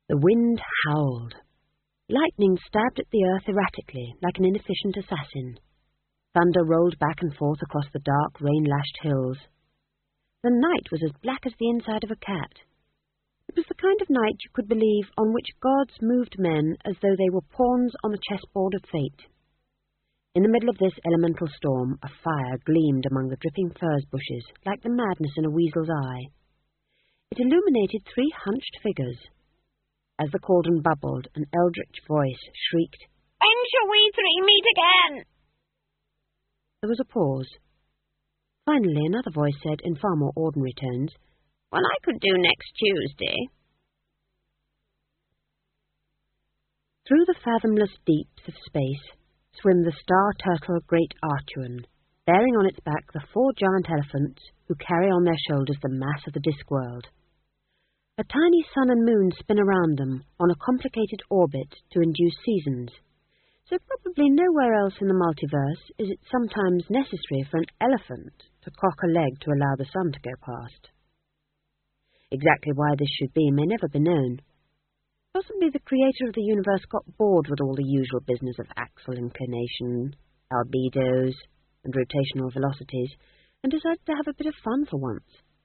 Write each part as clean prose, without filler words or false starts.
The wind howled. Lightning stabbed at the earth erratically, like an inefficient assassin. Thunder rolled back and forth across the dark, rain-lashed hills. The night was as black as the inside of a cat. It was the kind of night you could believe on which gods moved men as though they were pawns on the chessboard of fate. In the middle of this elemental storm, a fire gleamed among the dripping furze bushes, like the madness in a weasel's eye. It illuminated 3 hunched figures. As the cauldron bubbled, an eldritch voice shrieked, "When shall we 3 meet again?" There was a pause. Finally, another voice said, in far more ordinary tones, "Well, I could do next Tuesday." Through the fathomless deeps of space swim the star-turtle Great Artuan, bearing on its back the 4 giant elephants who carry on their shoulders the mass of the Discworld. A tiny sun and moon spin around them on a complicated orbit to induce seasons, so probably nowhere else in the multiverse is it sometimes necessary for an elephant to cock a leg to allow the sun to go past. Exactly why this should be may never be known. Possibly the creator of the universe got bored with all the usual business of axial inclination, albedos, and rotational velocities, and decided to have a bit of fun for once.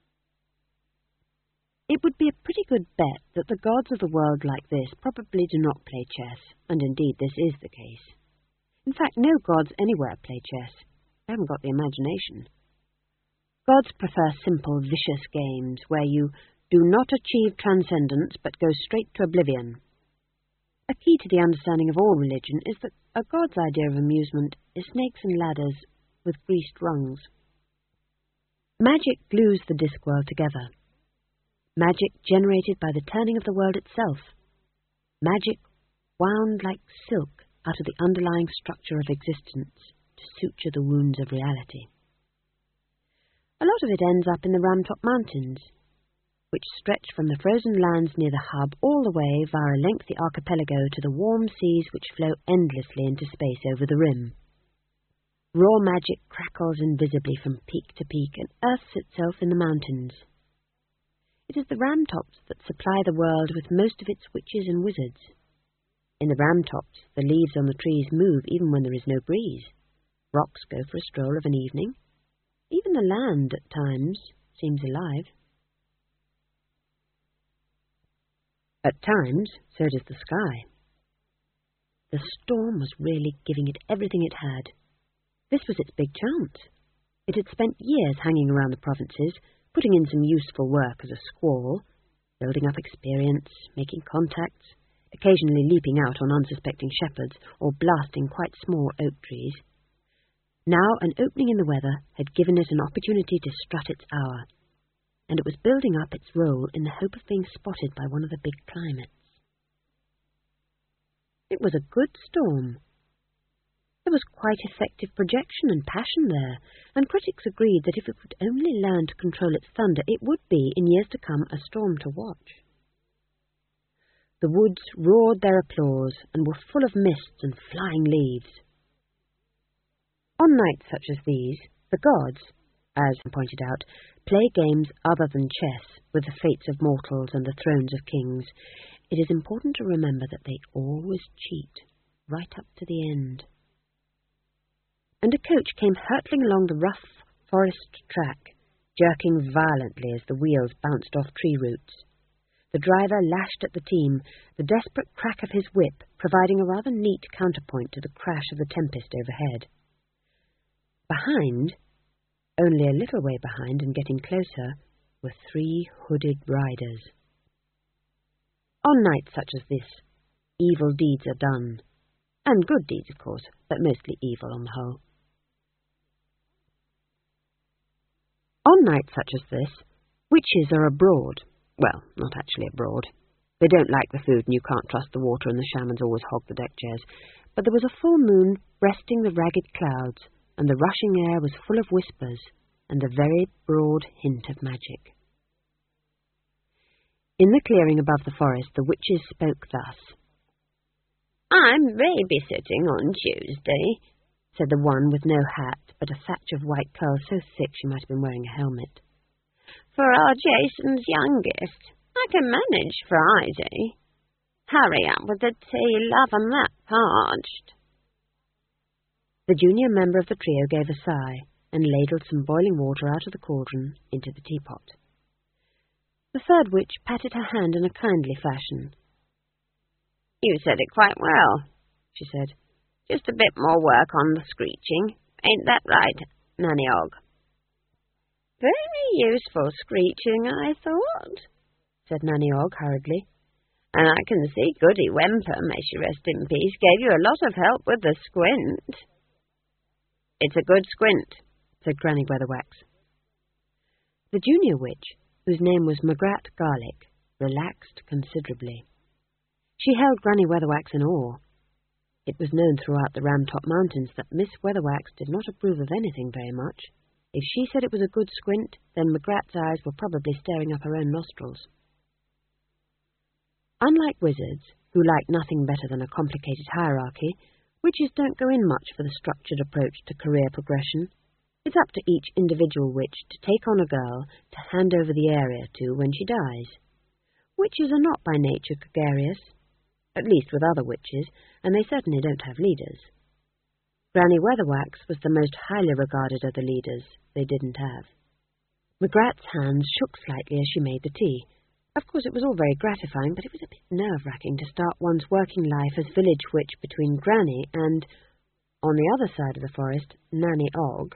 It would be a pretty good bet that the gods of the world like this probably do not play chess, and indeed this is the case. In fact, no gods anywhere play chess. They haven't got the imagination. Gods prefer simple, vicious games where you do not achieve transcendence but go straight to oblivion. A key to the understanding of all religion is that a god's idea of amusement is snakes and ladders with greased rungs. Magic glues the Discworld together. Magic generated by the turning of the world itself. Magic wound like silk out of the underlying structure of existence to suture the wounds of reality. A lot of it ends up in the Ramtop Mountains, which stretch from the frozen lands near the hub all the way via a lengthy archipelago to the warm seas which flow endlessly into space over the rim. Raw magic crackles invisibly from peak to peak and earths itself in the mountains. It is the Ramtops that supply the world with most of its witches and wizards. In the Ramtops, the leaves on the trees move even when there is no breeze. Rocks go for a stroll of an evening. Even the land, at times, seems alive. At times, so does the sky. The storm was really giving it everything it had. This was its big chance. It had spent years hanging around the provinces, putting in some useful work as a squall, building up experience, making contacts, occasionally leaping out on unsuspecting shepherds or blasting quite small oak trees. Now an opening in the weather had given it an opportunity to strut its hour, and it was building up its role in the hope of being spotted by one of the big climates. It was a good storm. There was quite effective projection and passion there, and critics agreed that if it could only learn to control its thunder, it would be, in years to come, a storm to watch. The woods roared their applause and were full of mists and flying leaves. On nights such as these, the gods, as pointed out, play games other than chess with the fates of mortals and the thrones of kings. It is important to remember that they always cheat, right up to the end. And a coach came hurtling along the rough forest track, jerking violently as the wheels bounced off tree roots. The driver lashed at the team, the desperate crack of his whip providing a rather neat counterpoint to the crash of the tempest overhead. Behind, only a little way behind and getting closer, were 3 hooded riders. On nights such as this, evil deeds are done. And good deeds, of course, but mostly evil on the whole. On nights such as this, witches are abroad. Well, not actually abroad. They don't like the food and you can't trust the water and the shamans always hog the deck chairs. But there was a full moon breasting the ragged clouds, and the rushing air was full of whispers and a very broad hint of magic. In the clearing above the forest, the witches spoke thus. "I'm babysitting on Tuesday," said the one with no hat, but a thatch of white curls so thick she might have been wearing a helmet. "For our Jason's youngest. I can manage Friday." Hurry up with the tea, love, I'm that parched. The junior member of the trio gave a sigh and ladled some boiling water out of the cauldron into the teapot. The third witch patted her hand in a kindly fashion. You said it quite well, she said. Just a bit more work on the screeching. Ain't that right, Nanny Og? Very useful screeching, I thought, said Nanny Og hurriedly. And I can see Goody Whemper, may she rest in peace, gave you a lot of help with the squint. It's a good squint, said Granny Weatherwax. The junior witch, whose name was Magrat Garlic, relaxed considerably. She held Granny Weatherwax in awe. It was known throughout the Ramtop Mountains that Miss Weatherwax did not approve of anything very much. If she said it was a good squint, then Magrat's eyes were probably staring up her own nostrils. Unlike wizards, who like nothing better than a complicated hierarchy, witches don't go in much for the structured approach to career progression. It's up to each individual witch to take on a girl to hand over the area to when she dies. Witches are not by nature gregarious, at least with other witches, and they certainly don't have leaders. Granny Weatherwax was the most highly regarded of the leaders they didn't have. Magrat's hands shook slightly as she made the tea. Of course, it was all very gratifying, but it was a bit nerve-wracking to start one's working life as village witch between Granny and, on the other side of the forest, Nanny Og.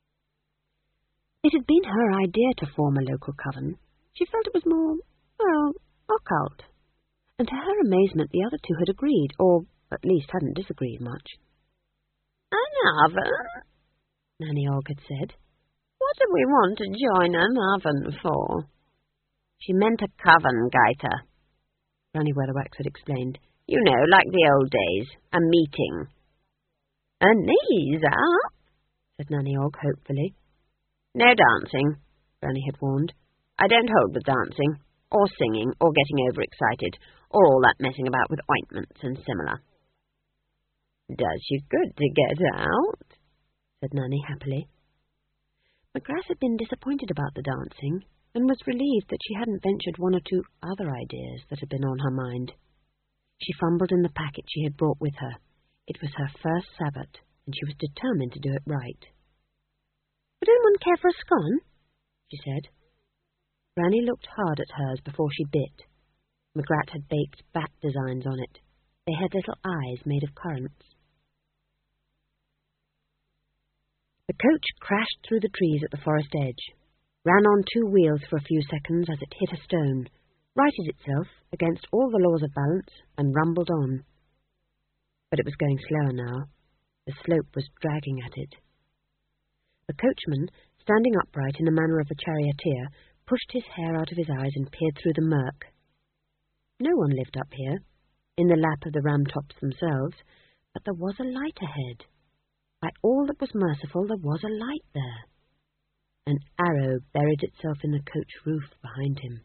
It had been her idea to form a local coven. She felt it was more, occult. And to her amazement, the other two had agreed, or at least hadn't disagreed much. An oven? Nanny Og had said. What do we want to join an oven for? She meant a coven, Gaita, Granny Weatherwax had explained. You know, like the old days, a meeting. A knees up, said Nanny Og hopefully. No dancing, Granny had warned. I don't hold with dancing, or singing, or getting overexcited, or all that messing about with ointments and similar. Does you good to get out, said Nanny happily. Magrat had been disappointed about the dancing, and was relieved that she hadn't ventured one or two other ideas that had been on her mind. She fumbled in the packet she had brought with her. It was her first Sabbat, and she was determined to do it right. Would anyone care for a scone? She said. Granny looked hard at hers before she bit. Magrat had baked bat designs on it. They had little eyes made of currants. The coach crashed through the trees at the forest edge, ran on two wheels for a few seconds as it hit a stone, righted itself against all the laws of balance, and rumbled on. But it was going slower now. The slope was dragging at it. The coachman, standing upright in the manner of a charioteer, pushed his hair out of his eyes and peered through the murk. No one lived up here, in the lap of the Ramtops themselves, but there was a light ahead. By all that was merciful, there was a light there. An arrow buried itself in the coach roof behind him.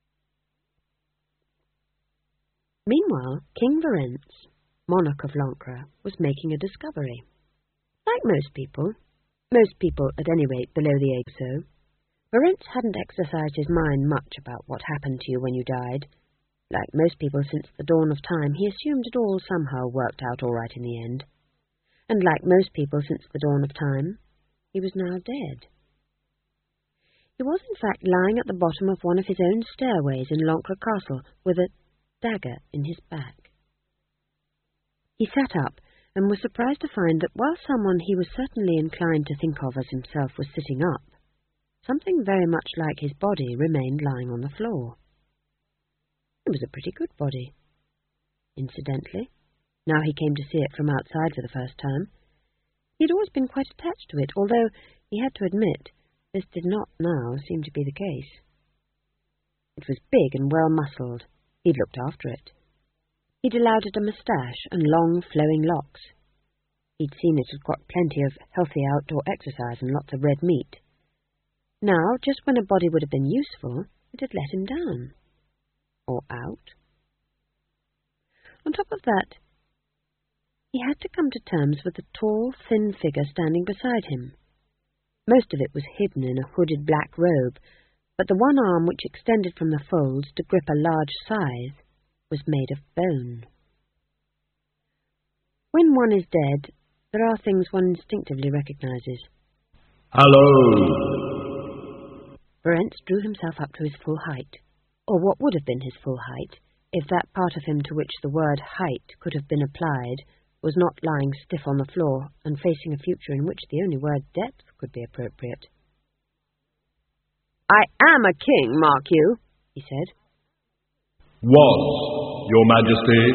Meanwhile, King Verence, monarch of Lancre, was making a discovery. Like most people at any rate below the age so, Verence hadn't exercised his mind much about what happened to you when you died. Like most people since the dawn of time, he assumed it all somehow worked out all right in the end. And like most people since the dawn of time, he was now dead. He was in fact lying at the bottom of one of his own stairways in Lancre Castle, with a dagger in his back. He sat up, and was surprised to find that while someone he was certainly inclined to think of as himself was sitting up, something very much like his body remained lying on the floor. It was a pretty good body. Incidentally, now he came to see it from outside for the first time, he had always been quite attached to it, although he had to admit this did not now seem to be the case. It was big and well-muscled. He'd looked after it. He'd allowed it a moustache and long, flowing locks. He'd seen it had got plenty of healthy outdoor exercise and lots of red meat. Now, just when a body would have been useful, it had let him down. Or out. On top of that, he had to come to terms with the tall, thin figure standing beside him. Most of it was hidden in a hooded black robe, but the one arm which extended from the folds to grip a large scythe was made of bone. When one is dead, there are things one instinctively recognizes. Hello! Verence drew himself up to his full height, or what would have been his full height, if that part of him to which the word height could have been applied was not lying stiff on the floor and facing a future in which the only word depth could be appropriate. "I am a king, mark you," he said. Was, Your Majesty.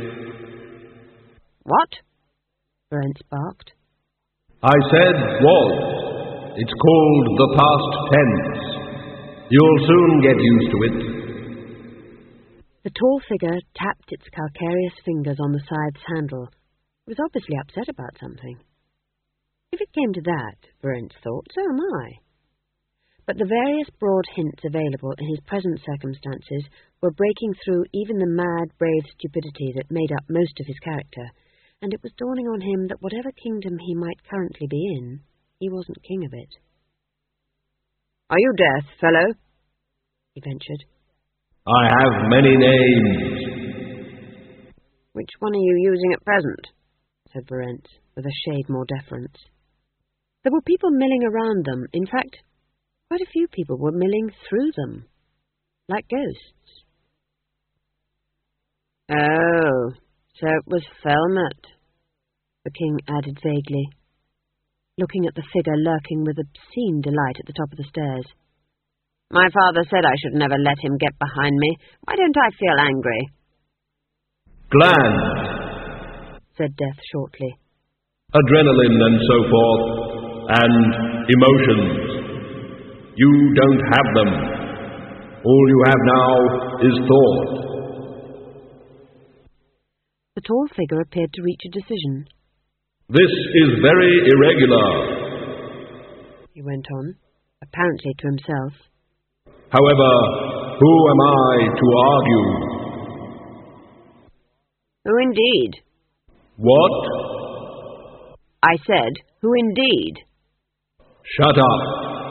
"What?" Verence barked. I said was. It's called the past tense. You'll soon get used to it. The tall figure tapped its calcareous fingers on the scythe's handle. It was obviously upset about something. If it came to that, Verence thought, so am I. But the various broad hints available in his present circumstances were breaking through even the mad, brave stupidity that made up most of his character, and it was dawning on him that whatever kingdom he might currently be in, he wasn't king of it. "Are you Death, fellow?" he ventured. I have many names. "Which one are you using at present?" said Verence, with a shade more deference. There were people milling around them. In fact, quite a few people were milling through them, like ghosts. "Oh, so it was Felmet," the king added vaguely, looking at the figure lurking with obscene delight at the top of the stairs. "My father said I should never let him get behind me. Why don't I feel angry?" Glands, said Death shortly. adrenaline and so forth, and emotions. You don't have them. All you have now is thought. The tall figure appeared to reach a decision. This is very irregular, he went on, apparently to himself. However, who am I to argue? Who indeed? What? I said, who indeed? Shut up.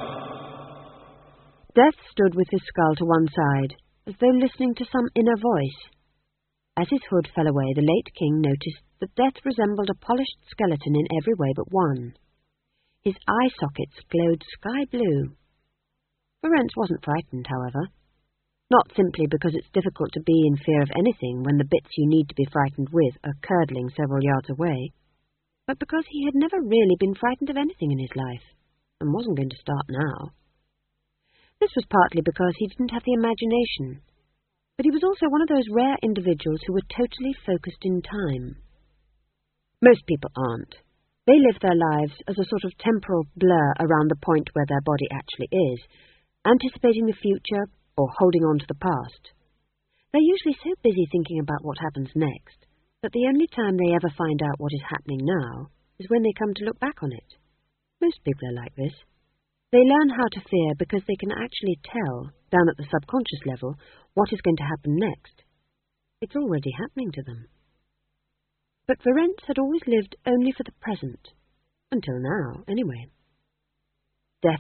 Death stood with his skull to one side, as though listening to some inner voice. As his hood fell away, the late king noticed that Death resembled a polished skeleton in every way but one. His eye sockets glowed sky blue. Verence wasn't frightened, however. Not simply because it's difficult to be in fear of anything when the bits you need to be frightened with are curdling several yards away, but because he had never really been frightened of anything in his life, and wasn't going to start now. This was partly because he didn't have the imagination, but he was also one of those rare individuals who were totally focused in time. Most people aren't. They live their lives as a sort of temporal blur around the point where their body actually is, anticipating the future or holding on to the past. They're usually so busy thinking about what happens next that the only time they ever find out what is happening now is when they come to look back on it. Most people are like this. They learn how to fear because they can actually tell, down at the subconscious level, what is going to happen next. It's already happening to them. But Verence had always lived only for the present. Until now, anyway. Death.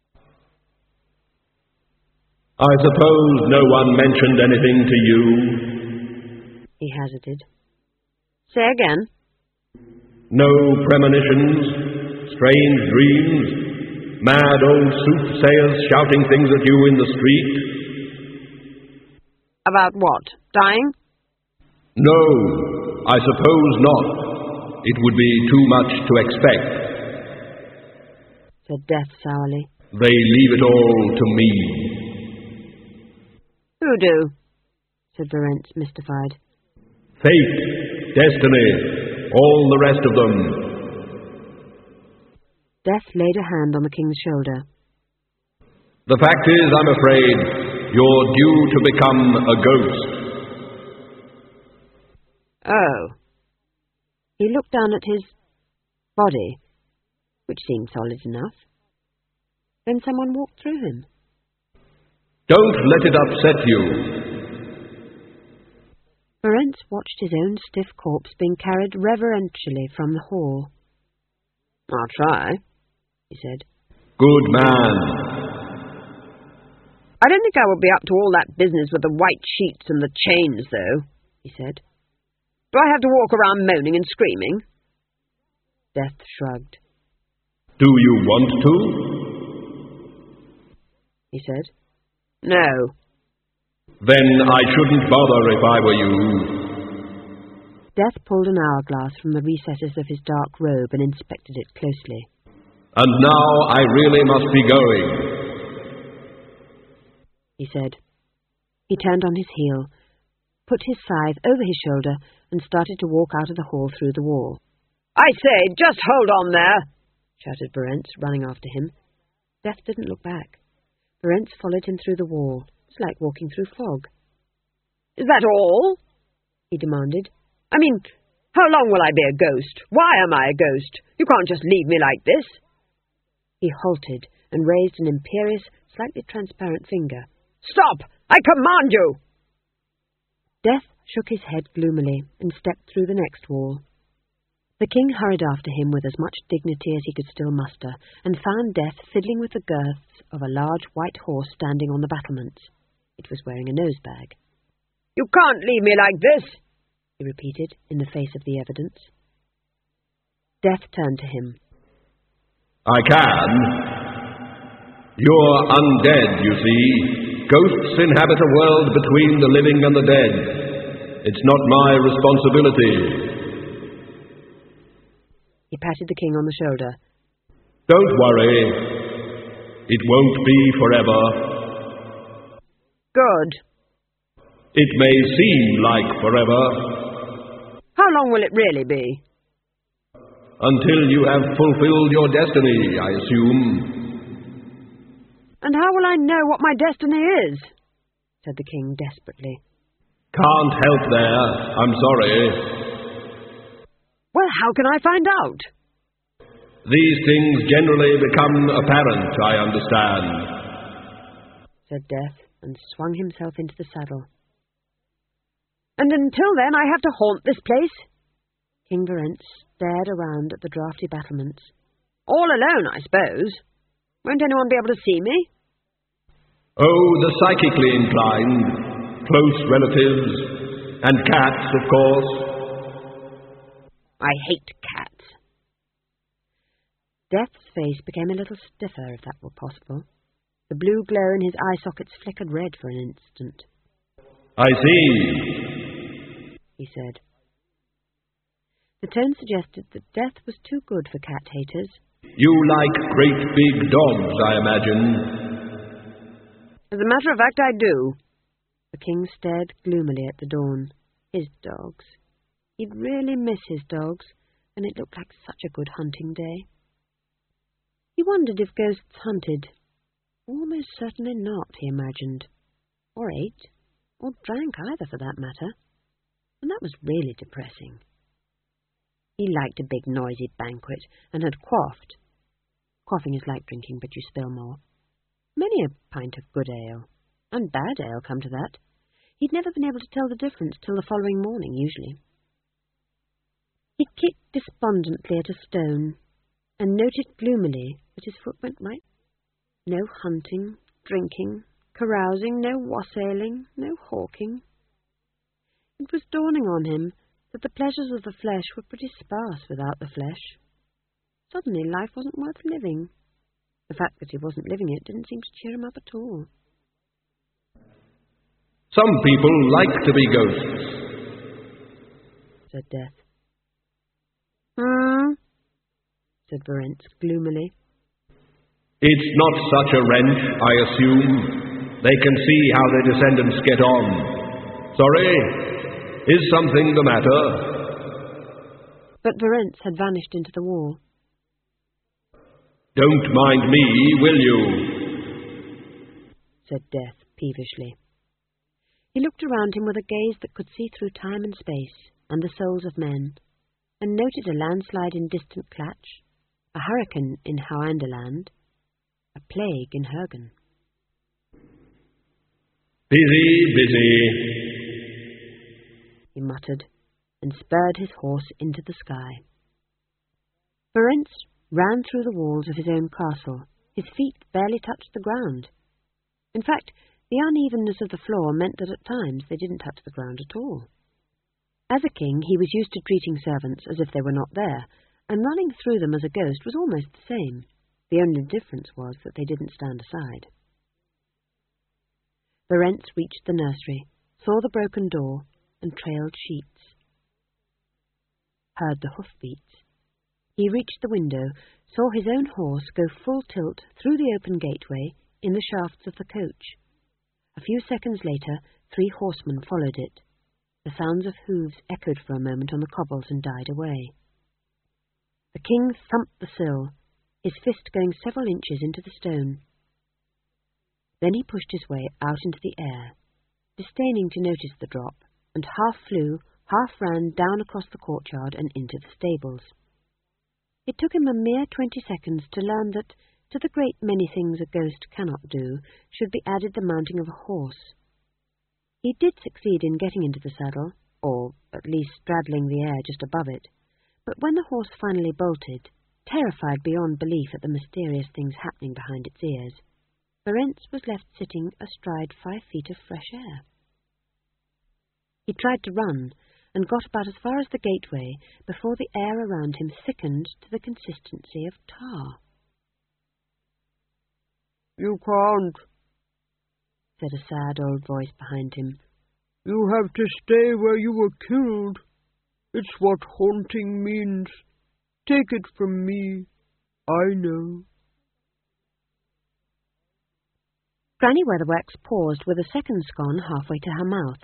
I suppose no one mentioned anything to you? He hazarded. Say again. No premonitions, strange dreams, mad old soothsayers shouting things at you in the street? About what? Dying? No, I suppose not. It would be too much to expect, said Death sourly. They leave it all to me. Who do? Said Verence, mystified. Fate, destiny, all the rest of them. Death laid a hand on the king's shoulder. The fact is, I'm afraid, you're due to become a ghost. Oh. He looked down at his body, which seemed solid enough. Then someone walked through him. Don't let it upset you. Verence watched his own stiff corpse being carried reverentially from the hall. I'll try, he said. Good man. I don't think I will be up to all that business with the white sheets and the chains, though, he said. Do I have to walk around moaning and screaming? Death shrugged. Do you want to? He said. No. Then I shouldn't bother if I were you. Death pulled an hourglass from the recesses of his dark robe and inspected it closely. And now I really must be going, he said. He turned on his heel, put his scythe over his shoulder, and started to walk out of the hall through the wall. I say, just hold on there, shouted Berentz, running after him. Death didn't look back. Berentz followed him through the wall. It was like walking through fog. Is that all? He demanded. I mean, how long will I be a ghost? Why am I a ghost? You can't just leave me like this. He halted and raised an imperious, slightly transparent finger. Stop! I command you! Death shook his head gloomily and stepped through the next wall. The king hurried after him with as much dignity as he could still muster, and found Death fiddling with the girths of a large white horse standing on the battlements. It was wearing a nosebag. You can't leave me like this, he repeated in the face of the evidence. Death turned to him. I can. You're undead, you see. Ghosts inhabit a world between the living and the dead. It's not my responsibility. He patted the king on the shoulder. Don't worry. It won't be forever. Good. It may seem like forever. How long will it really be? Until you have fulfilled your destiny, I assume. And how will I know what my destiny is? Said the king desperately. Can't help there. I'm sorry. Well, how can I find out? These things generally become apparent, I understand, said Death, and swung himself into the saddle. And until then I have to haunt this place? King Berentz stared around at the draughty battlements. All alone, I suppose. Won't anyone be able to see me? Oh, the psychically inclined, close relatives, and cats, of course. I hate cats. Death's face became a little stiffer, if that were possible. The blue glow in his eye sockets flickered red for an instant. I see, he said. The tone suggested that Death was too good for cat haters. You like great big dogs, I imagine. As a matter of fact, I do. The king stared gloomily at the dawn. His dogs. He'd really miss his dogs, and it looked like such a good hunting day. He wondered if ghosts hunted. Almost certainly not, he imagined. Or ate, or drank either, for that matter. And that was really depressing. He liked a big noisy banquet, and had quaffed. Quaffing is like drinking, but you spill more. Many a pint of good ale, and bad ale, come to that. He'd never been able to tell the difference till the following morning, usually. He kicked despondently at a stone, and noted gloomily that his foot went right. No hunting, drinking, carousing, no wassailing, no hawking. It was dawning on him that the pleasures of the flesh were pretty sparse without the flesh. Suddenly life wasn't worth living. The fact that he wasn't living it didn't seem to cheer him up at all. Some people like to be ghosts, said Death. Said Berentz gloomily. It's not such a wrench, I assume. They can see how their descendants get on. Sorry? Is something the matter? But Berentz had vanished into the wall. Don't mind me, will you? Said Death peevishly. He looked around him with a gaze that could see through time and space and the souls of men, and noted a landslide in distant Klatch, a hurricane in Hoanderland, a plague in Hergen. Busy. He muttered, and spurred his horse into the sky. Berentz ran through the walls of his own castle. His feet barely touched the ground. In fact, the unevenness of the floor meant that at times they didn't touch the ground at all. As a king, he was used to treating servants as if they were not there, and running through them as a ghost was almost the same. The only difference was that they didn't stand aside. Verence reached the nursery, saw the broken door, and trailed sheets. Heard the hoofbeats. He reached the window, saw his own horse go full tilt through the open gateway in the shafts of the coach. A few seconds later, 3 horsemen followed it. The sounds of hooves echoed for a moment on the cobbles and died away. The king thumped the sill, his fist going several inches into the stone. Then he pushed his way out into the air, disdaining to notice the drop, and half flew, half ran down across the courtyard and into the stables. It took him a mere 20 seconds to learn that, to the great many things a ghost cannot do, should be added the mounting of a horse. He did succeed in getting into the saddle, or at least straddling the air just above it, but when the horse finally bolted, terrified beyond belief at the mysterious things happening behind its ears, Verence was left sitting astride 5 feet of fresh air. He tried to run, and got about as far as the gateway before the air around him thickened to the consistency of tar. "You can't," said a sad old voice behind him. "You have to stay where you were killed. It's what haunting means. Take it from me. I know." Granny Weatherwax paused with a second scone halfway to her mouth.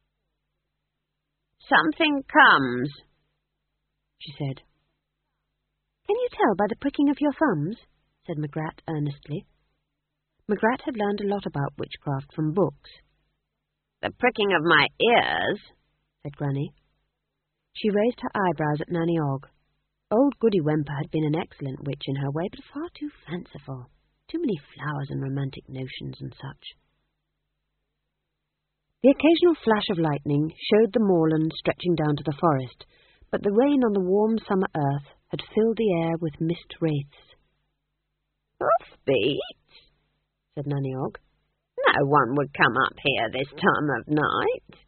"Something comes," she said. "Can you tell by the pricking of your thumbs?" said Magrat earnestly. Magrat had learned a lot about witchcraft from books. "The pricking of my ears," said Granny. She raised her eyebrows at Nanny Ogg. Old Goody Wemper had been an excellent witch in her way, but far too fanciful. Too many flowers and romantic notions and such. The occasional flash of lightning showed the moorland stretching down to the forest, but the rain on the warm summer earth had filled the air with mist wraiths. "Hoofbeats," said Nanny Ogg. "No one would come up here this time of night."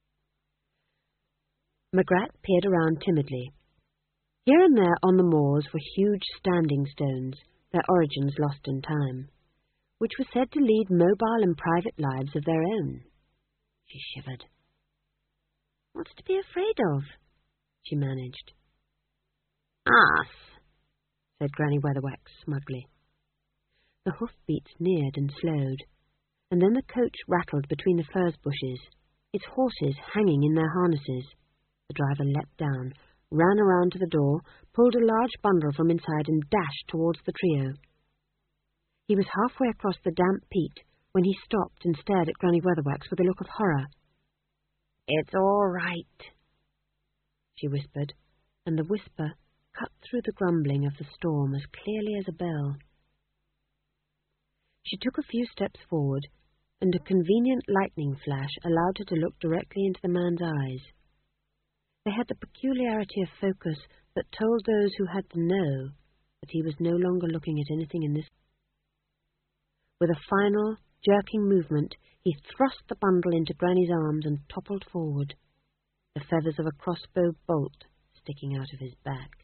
Magrat peered around timidly. Here and there on the moors were huge standing stones, their origins lost in time, which were said to lead mobile and private lives of their own. She shivered. "What's to be afraid of?" she managed. "Us," said Granny Weatherwax smugly. The hoofbeats neared and slowed, and then the coach rattled between the furze bushes, its horses hanging in their harnesses. The driver leapt down, ran around to the door, pulled a large bundle from inside and dashed towards the trio. He was halfway across the damp peat when he stopped and stared at Granny Weatherwax with a look of horror. "It's all right," she whispered, and the whisper cut through the grumbling of the storm as clearly as a bell. She took a few steps forward, and a convenient lightning flash allowed her to look directly into the man's eyes. They had the peculiarity of focus that told those who had to know that he was no longer looking at anything in this. With a final, jerking movement, he thrust the bundle into Granny's arms and toppled forward, the feathers of a crossbow bolt sticking out of his back.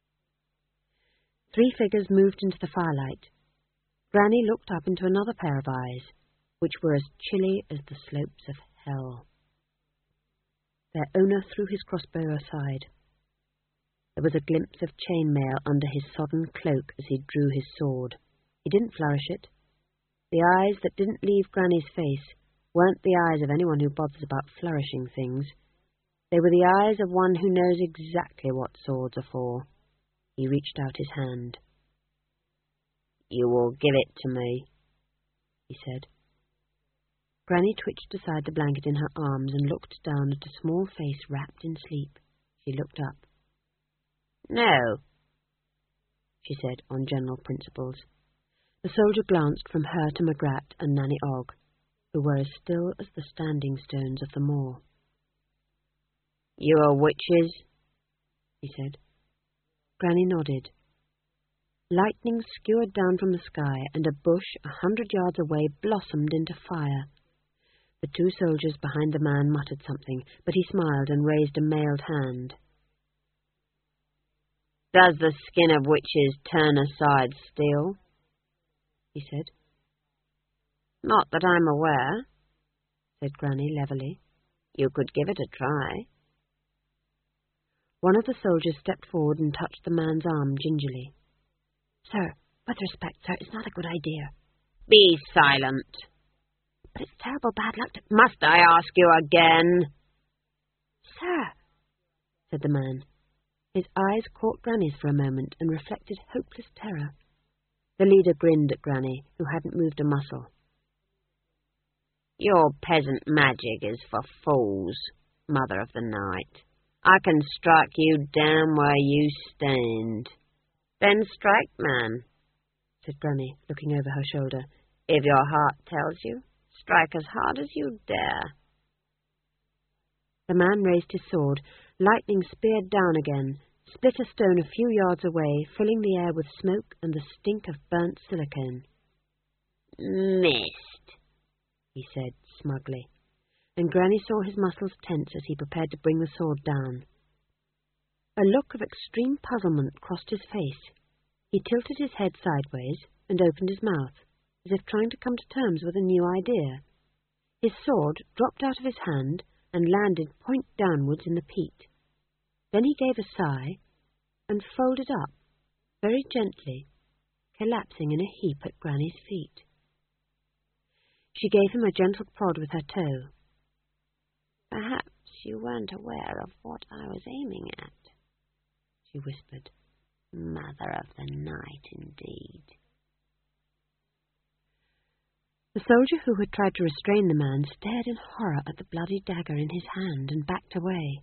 3 figures moved into the firelight. Granny looked up into another pair of eyes, which were as chilly as the slopes of hell. Their owner threw his crossbow aside. There was a glimpse of chainmail under his sodden cloak as he drew his sword. He didn't flourish it. The eyes that didn't leave Granny's face weren't the eyes of anyone who bothers about flourishing things. They were the eyes of one who knows exactly what swords are for. He reached out his hand. "You will give it to me," he said. Granny twitched aside the blanket in her arms and looked down at a small face wrapped in sleep. She looked up. "No," she said on general principles. The soldier glanced from her to Magrat and Nanny Ogg, who were as still as the standing stones of the moor. "You are witches?" he said. Granny nodded. Lightning skewered down from the sky, and a bush 100 yards away blossomed into fire. The two soldiers behind the man muttered something, but he smiled and raised a mailed hand. "Does the skin of witches turn aside steel?" he said. "Not that I'm aware," said Granny levelly. "You could give it a try." One of the soldiers stepped forward and touched the man's arm gingerly. "Sir, with respect, sir, it's not a good idea." "Be silent." "But it's terrible bad luck to—" "Must I ask you again?" "Sir," said the man. His eyes caught Granny's for a moment and reflected hopeless terror. The leader grinned at Granny, who hadn't moved a muscle. "Your peasant magic is for fools, Mother of the Night. I can strike you down where you stand." "Then strike, man," said Granny, looking over her shoulder. "If your heart tells you, strike as hard as you dare." The man raised his sword. Lightning speared down again, split a stone a few yards away, filling the air with smoke and the stink of burnt silicone. "Missed," he said smugly, and Granny saw his muscles tense as he prepared to bring the sword down. A look of extreme puzzlement crossed his face. He tilted his head sideways and opened his mouth, as if trying to come to terms with a new idea. His sword dropped out of his hand and landed point downwards in the peat. Then he gave a sigh and folded up, very gently, collapsing in a heap at Granny's feet. She gave him a gentle prod with her toe. "Perhaps you weren't aware of what I was aiming at," she whispered. "Mother of the Night, indeed." The soldier who had tried to restrain the man stared in horror at the bloody dagger in his hand and backed away.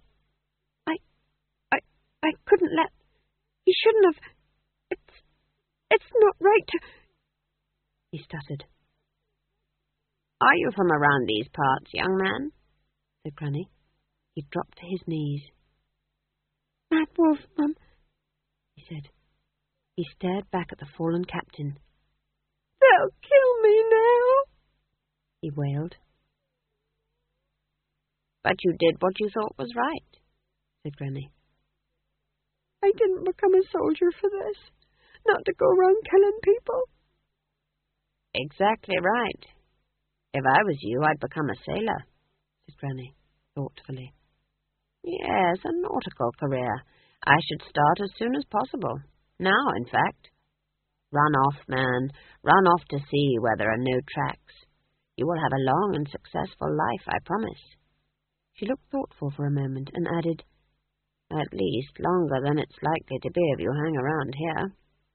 I couldn't let... He shouldn't have... It's not right to... He stuttered. "Are you from around these parts, young man?" said Granny. He dropped to his knees. "Mad wolf, Mum," he said. He stared back at the fallen captain. "They'll kill me now," he wailed. "But you did what you thought was right," said Granny. "I didn't become a soldier for this, not to go around killing people." "Exactly right. If I was you, I'd become a sailor," said Granny, thoughtfully. "Yes, a nautical career. I should start as soon as possible. Now, in fact. Run off, man. Run off to sea where there are no tracks. You will have a long and successful life, I promise." She looked thoughtful for a moment and added, "At least longer than it's likely to be if you hang around here."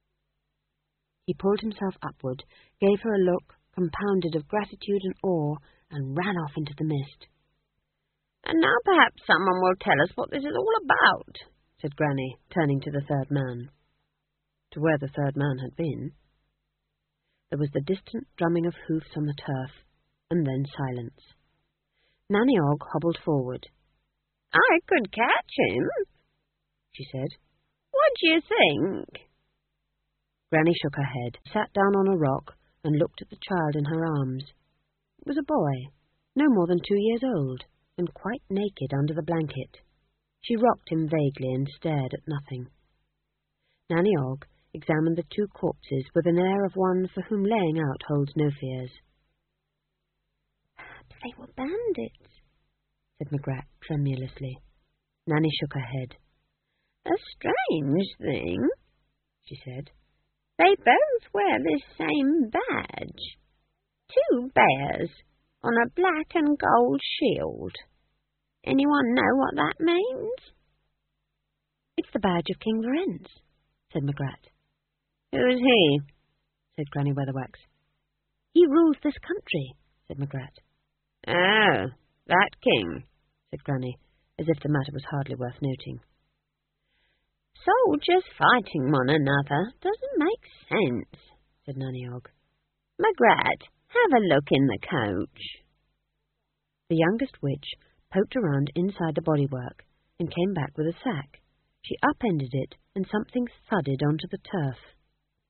He pulled himself upward, gave her a look compounded of gratitude and awe, and ran off into the mist. "And now perhaps someone will tell us what this is all about," said Granny, turning to the third man. To where the third man had been. There was the distant drumming of hoofs on the turf, and then silence. Nanny Og hobbled forward. "I could catch him," she said. "What do you think?" Granny shook her head, sat down on a rock, and looked at the child in her arms. It was a boy, no more than 2 years old, and quite naked under the blanket. She rocked him vaguely and stared at nothing. Nanny Og examined the two corpses with an air of one for whom laying out holds no fears. "Perhaps they were bandits," said Magrat tremulously. Nanny shook her head. "A strange thing," she said. "They both wear this same badge. 2 bears on a black and gold shield. Anyone know what that means?" "It's the badge of King Verence," said Magrat. "Who's he?" said Granny Weatherwax. "He rules this country," said Magrat. "Oh, that king," said Granny, as if the matter was hardly worth noting. "Soldiers fighting one another doesn't make sense," said Nanny Og. "Magrat, have a look in the coach." The youngest witch poked around inside the bodywork and came back with a sack. She upended it, and something thudded onto the turf.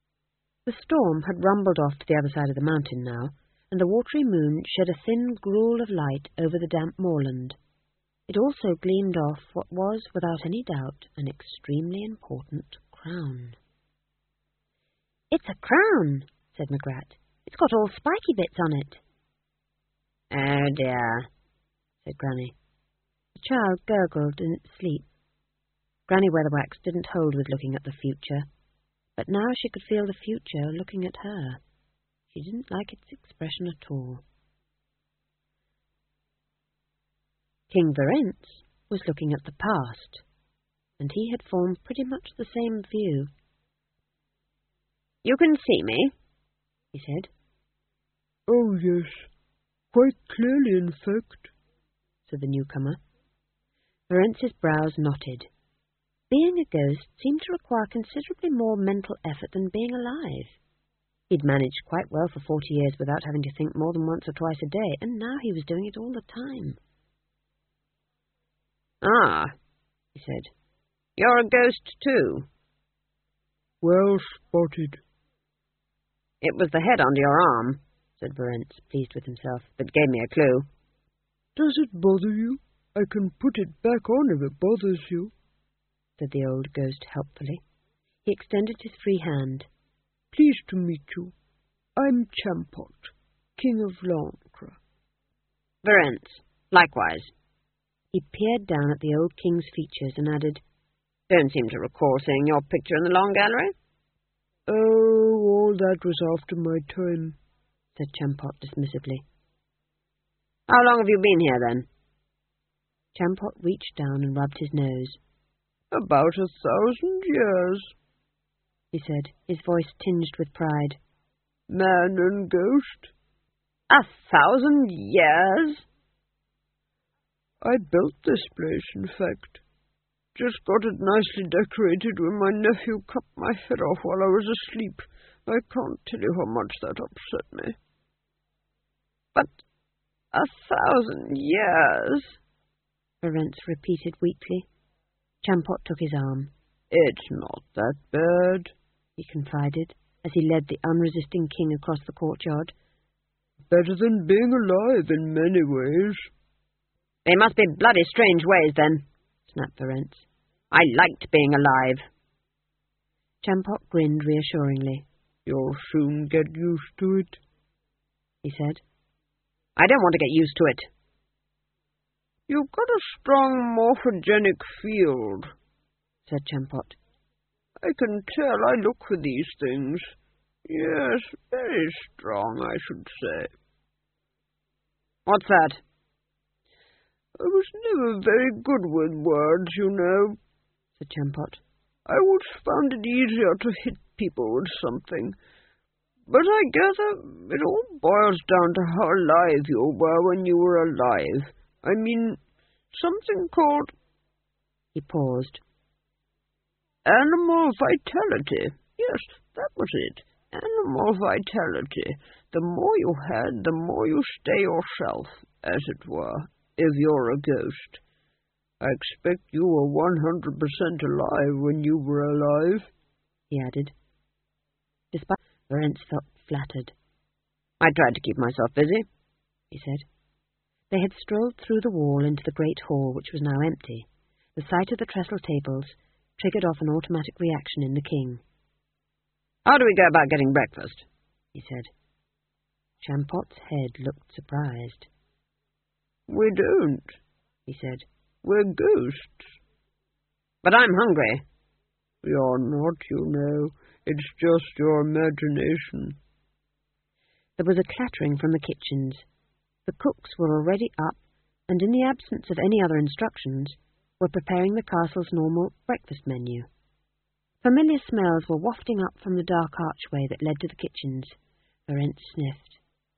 The storm had rumbled off to the other side of the mountain now, and the watery moon shed a thin gruel of light over the damp moorland. It also gleamed off what was, without any doubt, an extremely important crown. "It's a crown," said Magrat. "It's got all spiky bits on it." "Oh dear," said Granny. The child gurgled in its sleep. Granny Weatherwax didn't hold with looking at the future, but now she could feel the future looking at her. She didn't like its expression at all. King Verence was looking at the past, and he had formed pretty much the same view. "You can see me?" he said. "Oh, yes, quite clearly, in fact," said the newcomer. Verence's brows knotted. Being a ghost seemed to require considerably more mental effort than being alive. He'd managed quite well for 40 years without having to think more than once or twice a day, and now he was doing it all the time. "Ah," he said. "You're a ghost too." "Well spotted." "It was the head under your arm," said Verence, pleased with himself, "that gave me a clue." "Does it bother you? I can put it back on if it bothers you," said the old ghost helpfully. He extended his free hand. "Pleased to meet you. I'm Champot, King of Lancre." "Verence, likewise." He peered down at the old king's features and added, "Don't seem to recall seeing your picture in the Long Gallery." "Oh, all that was after my time," said Champot dismissively. "How long have you been here, then?" Champot reached down and rubbed his nose. "About 1,000 years," he said, his voice tinged with pride. "Man and ghost." 1,000 years? I built this place, in fact. Just got it nicely decorated when my nephew cut my head off while I was asleep. I can't tell you how much that upset me. But 1,000 years? Verence repeated weakly. Champot took his arm. It's not that bad, he confided, as he led the unresisting king across the courtyard. Better than being alive in many ways. They must be bloody strange ways, then, snapped Verence. I liked being alive. Champot grinned reassuringly. You'll soon get used to it, he said. I don't want to get used to it. You've got a strong morphogenic field, said Champot. I can tell. I look for these things. Yes, very strong, I should say. What's that? I was never very good with words, you know, said Champot. I always found it easier to hit people with something. But I gather it all boils down to how alive you were when you were alive. I mean, something called... He paused. Animal vitality. Yes, that was it. Animal vitality. The more you had, the more you stay yourself, as it were, if you're a ghost. I expect you were 100% alive when you were alive, he added. Despite Verence felt flattered. I tried to keep myself busy, he said. They had strolled through the wall into the great hall, which was now empty. The sight of the trestle tables triggered off an automatic reaction in the king. How do we go about getting breakfast? He said. Champot's head looked surprised. We don't, he said. We're ghosts. But I'm hungry. You're not, you know. It's just your imagination. There was a clattering from the kitchens. The cooks were already up, and in the absence of any other instructions, were preparing the castle's normal breakfast menu. Familiar smells were wafting up from the dark archway that led to the kitchens. Verence sniffed.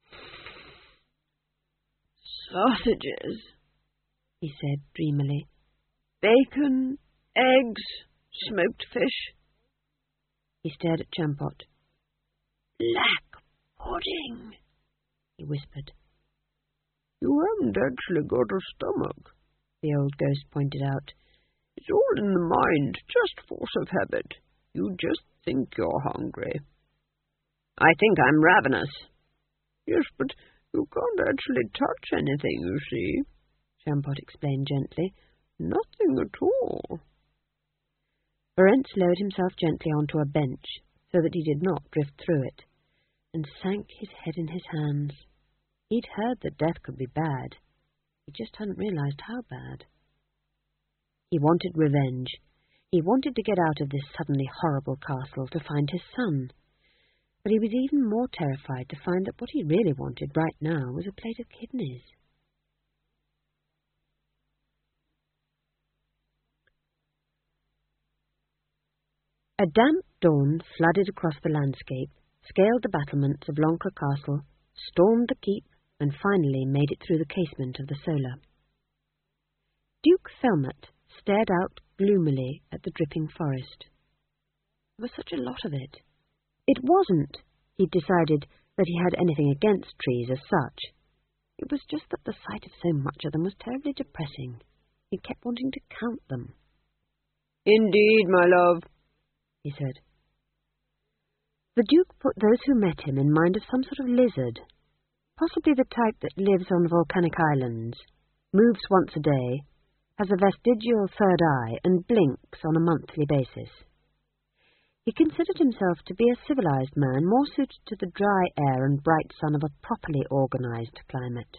Sausages, he said dreamily. Bacon, eggs, smoked fish. He stared at Champot. Black pudding, he whispered. You haven't actually got a stomach, the old ghost pointed out. It's all in the mind, just force of habit. You just think you're hungry. I think I'm ravenous. Yes, but you can't actually touch anything, you see, Champot explained gently. Nothing at all. Verence lowered himself gently onto a bench so that he did not drift through it, and sank his head in his hands. He'd heard that death could be bad. He just hadn't realized how bad. He wanted revenge. He wanted to get out of this suddenly horrible castle to find his son. But he was even more terrified to find that what he really wanted right now was a plate of kidneys. A damp dawn flooded across the landscape, scaled the battlements of Loncre Castle, stormed the keep, and finally made it through the casement of the Solar. Duke Felmet stared out gloomily at the dripping forest. There was such a lot of it. It wasn't, he'd decided, that he had anything against trees as such. It was just that the sight of so much of them was terribly depressing. He kept wanting to count them. Indeed, my love, he said. The Duke put those who met him in mind of some sort of lizard, possibly the type that lives on volcanic islands, moves once a day, has a vestigial third eye, and blinks on a monthly basis. He considered himself to be a civilized man, more suited to the dry air and bright sun of a properly organized climate.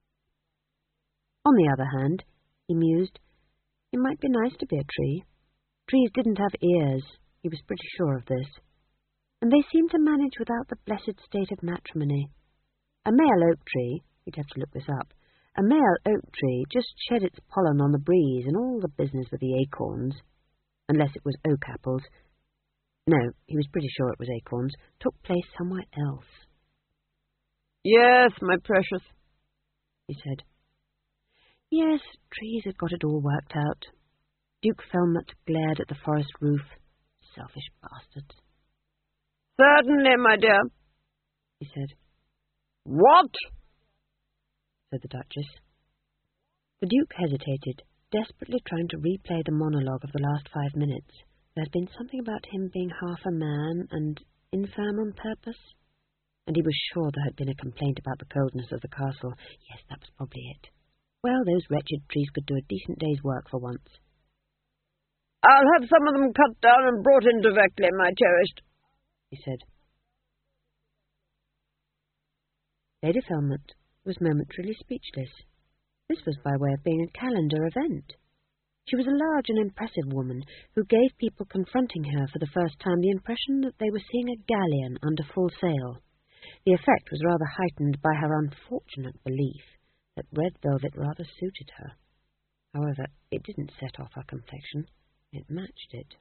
On the other hand, he mused, it might be nice to be a tree. Trees didn't have ears, he was pretty sure of this, and they seemed to manage without the blessed state of matrimony. A male oak tree, he'd have to look this up, a male oak tree just shed its pollen on the breeze, and all the business with the acorns, unless it was oak apples, no, he was pretty sure it was acorns, took place somewhere else. Yes, my precious, he said. Yes, trees had got it all worked out. Duke Felmet glared at the forest roof. Selfish bastards. Certainly, my dear, he said. What? Said the Duchess. The Duke hesitated, desperately trying to replay the monologue of the last 5 minutes. There had been something about him being half a man and infirm on purpose, and he was sure there had been a complaint about the coldness of the castle. Yes, that was probably it. Well, those wretched trees could do a decent day's work for once. I'll have some of them cut down and brought in directly, my cherished, he said. Lady Felmet was momentarily speechless. This was by way of being a calendar event. She was a large and impressive woman who gave people confronting her for the first time the impression that they were seeing a galleon under full sail. The effect was rather heightened by her unfortunate belief that red velvet rather suited her. However, it didn't set off her complexion. It matched it.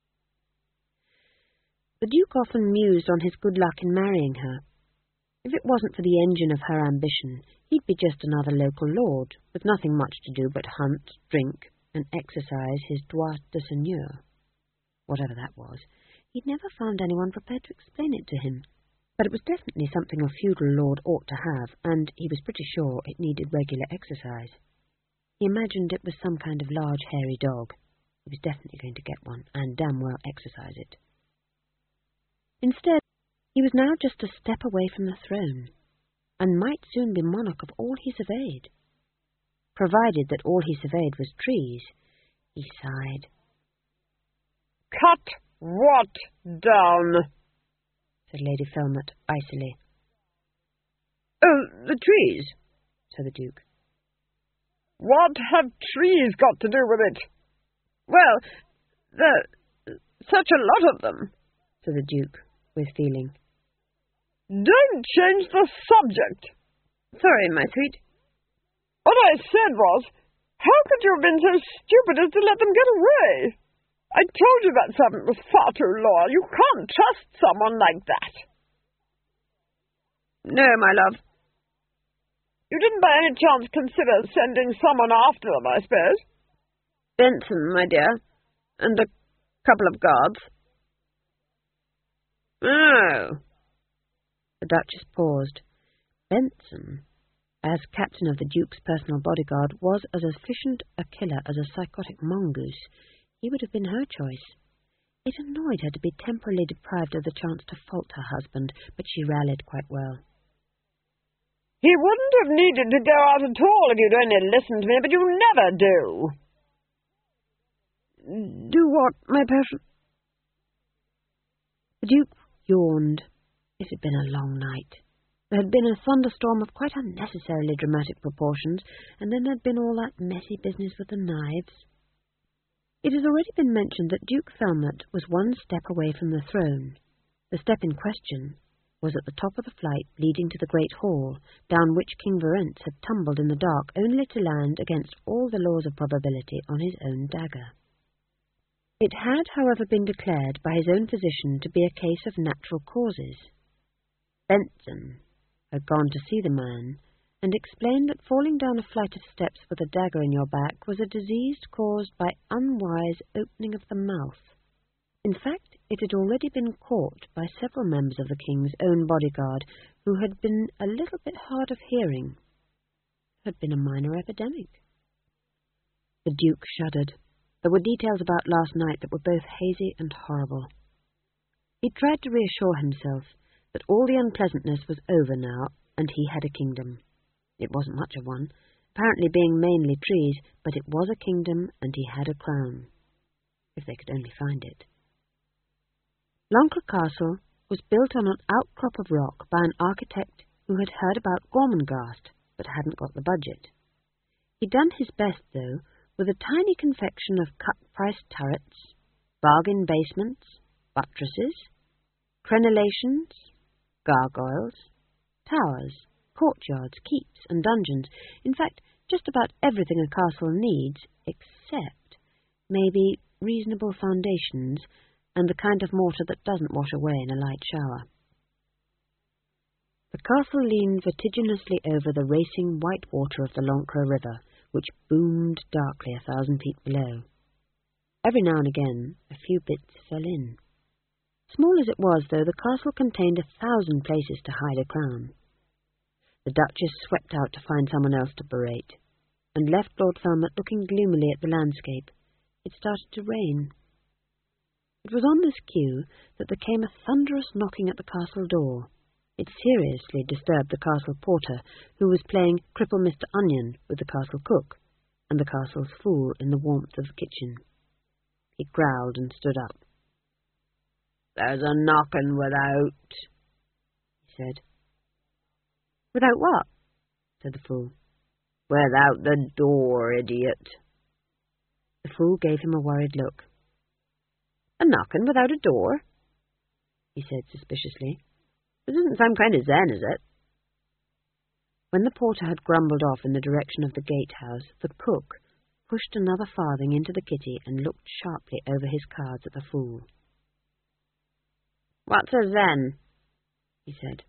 The Duke often mused on his good luck in marrying her. If it wasn't for the engine of her ambition, he'd be just another local lord, with nothing much to do but hunt, drink, and exercise his droit de seigneur. Whatever that was, he'd never found anyone prepared to explain it to him. But it was definitely something a feudal lord ought to have, and he was pretty sure it needed regular exercise. He imagined it was some kind of large, hairy dog. He was definitely going to get one, and damn well exercise it. Instead, he was now just a step away from the throne, and might soon be monarch of all he surveyed. Provided that all he surveyed was trees, he sighed. Cut what down? Said Lady Felmet icily. Oh, the trees, said the Duke. What have trees got to do with it? Well, such a lot of them, said the Duke, with feeling. Don't change the subject. Sorry, my sweet. What I said was, how could you have been so stupid as to let them get away? I told you that servant was far too loyal. You can't trust someone like that. No, my love. You didn't by any chance consider sending someone after them, I suppose? Benson, my dear, and a couple of guards. Oh. The Duchess paused. Benson, as captain of the Duke's personal bodyguard, was as efficient a killer as a psychotic mongoose. He would have been her choice. It annoyed her to be temporarily deprived of the chance to fault her husband, but she rallied quite well. He wouldn't have needed to go out at all if you'd only listened to me, but you never do. Do what, my passion? The Duke yawned. It had been a long night. There had been a thunderstorm of quite unnecessarily dramatic proportions, and then there had been all that messy business with the knives. It has already been mentioned that Duke Thelmut was one step away from the throne. The step in question was at the top of the flight leading to the Great Hall, down which King Verence had tumbled in the dark, only to land against all the laws of probability on his own dagger. It had, however, been declared by his own physician to be a case of natural causes. Benson had gone to see the man, and explained that falling down a flight of steps with a dagger in your back was a disease caused by unwise opening of the mouth. In fact, it had already been caught by several members of the king's own bodyguard who had been a little bit hard of hearing. It had been a minor epidemic. The Duke shuddered. There were details about last night that were both hazy and horrible. He tried to reassure himself that all the unpleasantness was over now, and he had a kingdom. It wasn't much of one, apparently being mainly trees, but it was a kingdom, and he had a crown. If they could only find it. Loncre Castle was built on an outcrop of rock by an architect who had heard about Gormenghast, but hadn't got the budget. He'd done his best, though, with a tiny confection of cut-price turrets, bargain basements, buttresses, crenellations, gargoyles, towers, courtyards, keeps, and dungeons. In fact, just about everything a castle needs, except maybe reasonable foundations and the kind of mortar that doesn't wash away in a light shower. The castle leaned vertiginously over the racing white water of the Loncre River, which boomed darkly 1,000 feet below. Every now and again, a few bits fell in. Small as it was, though, the castle contained 1,000 places to hide a crown. The Duchess swept out to find someone else to berate, and left Lord Thelmut looking gloomily at the landscape. It started to rain. It was on this cue that there came a thunderous knocking at the castle door. It seriously disturbed the castle porter, who was playing Cripple Mr. Onion with the castle cook, and the castle's fool in the warmth of the kitchen. He growled and stood up. "There's a knocking without," he said. "Without what?" said the fool. "Without the door, idiot." The fool gave him a worried look. "A knocking without a door?" he said suspiciously. "This isn't some kind of zen, is it?" When the porter had grumbled off in the direction of the gatehouse, the cook pushed another farthing into the kitty and looked sharply over his cards at the fool. "What's a zen?" he said.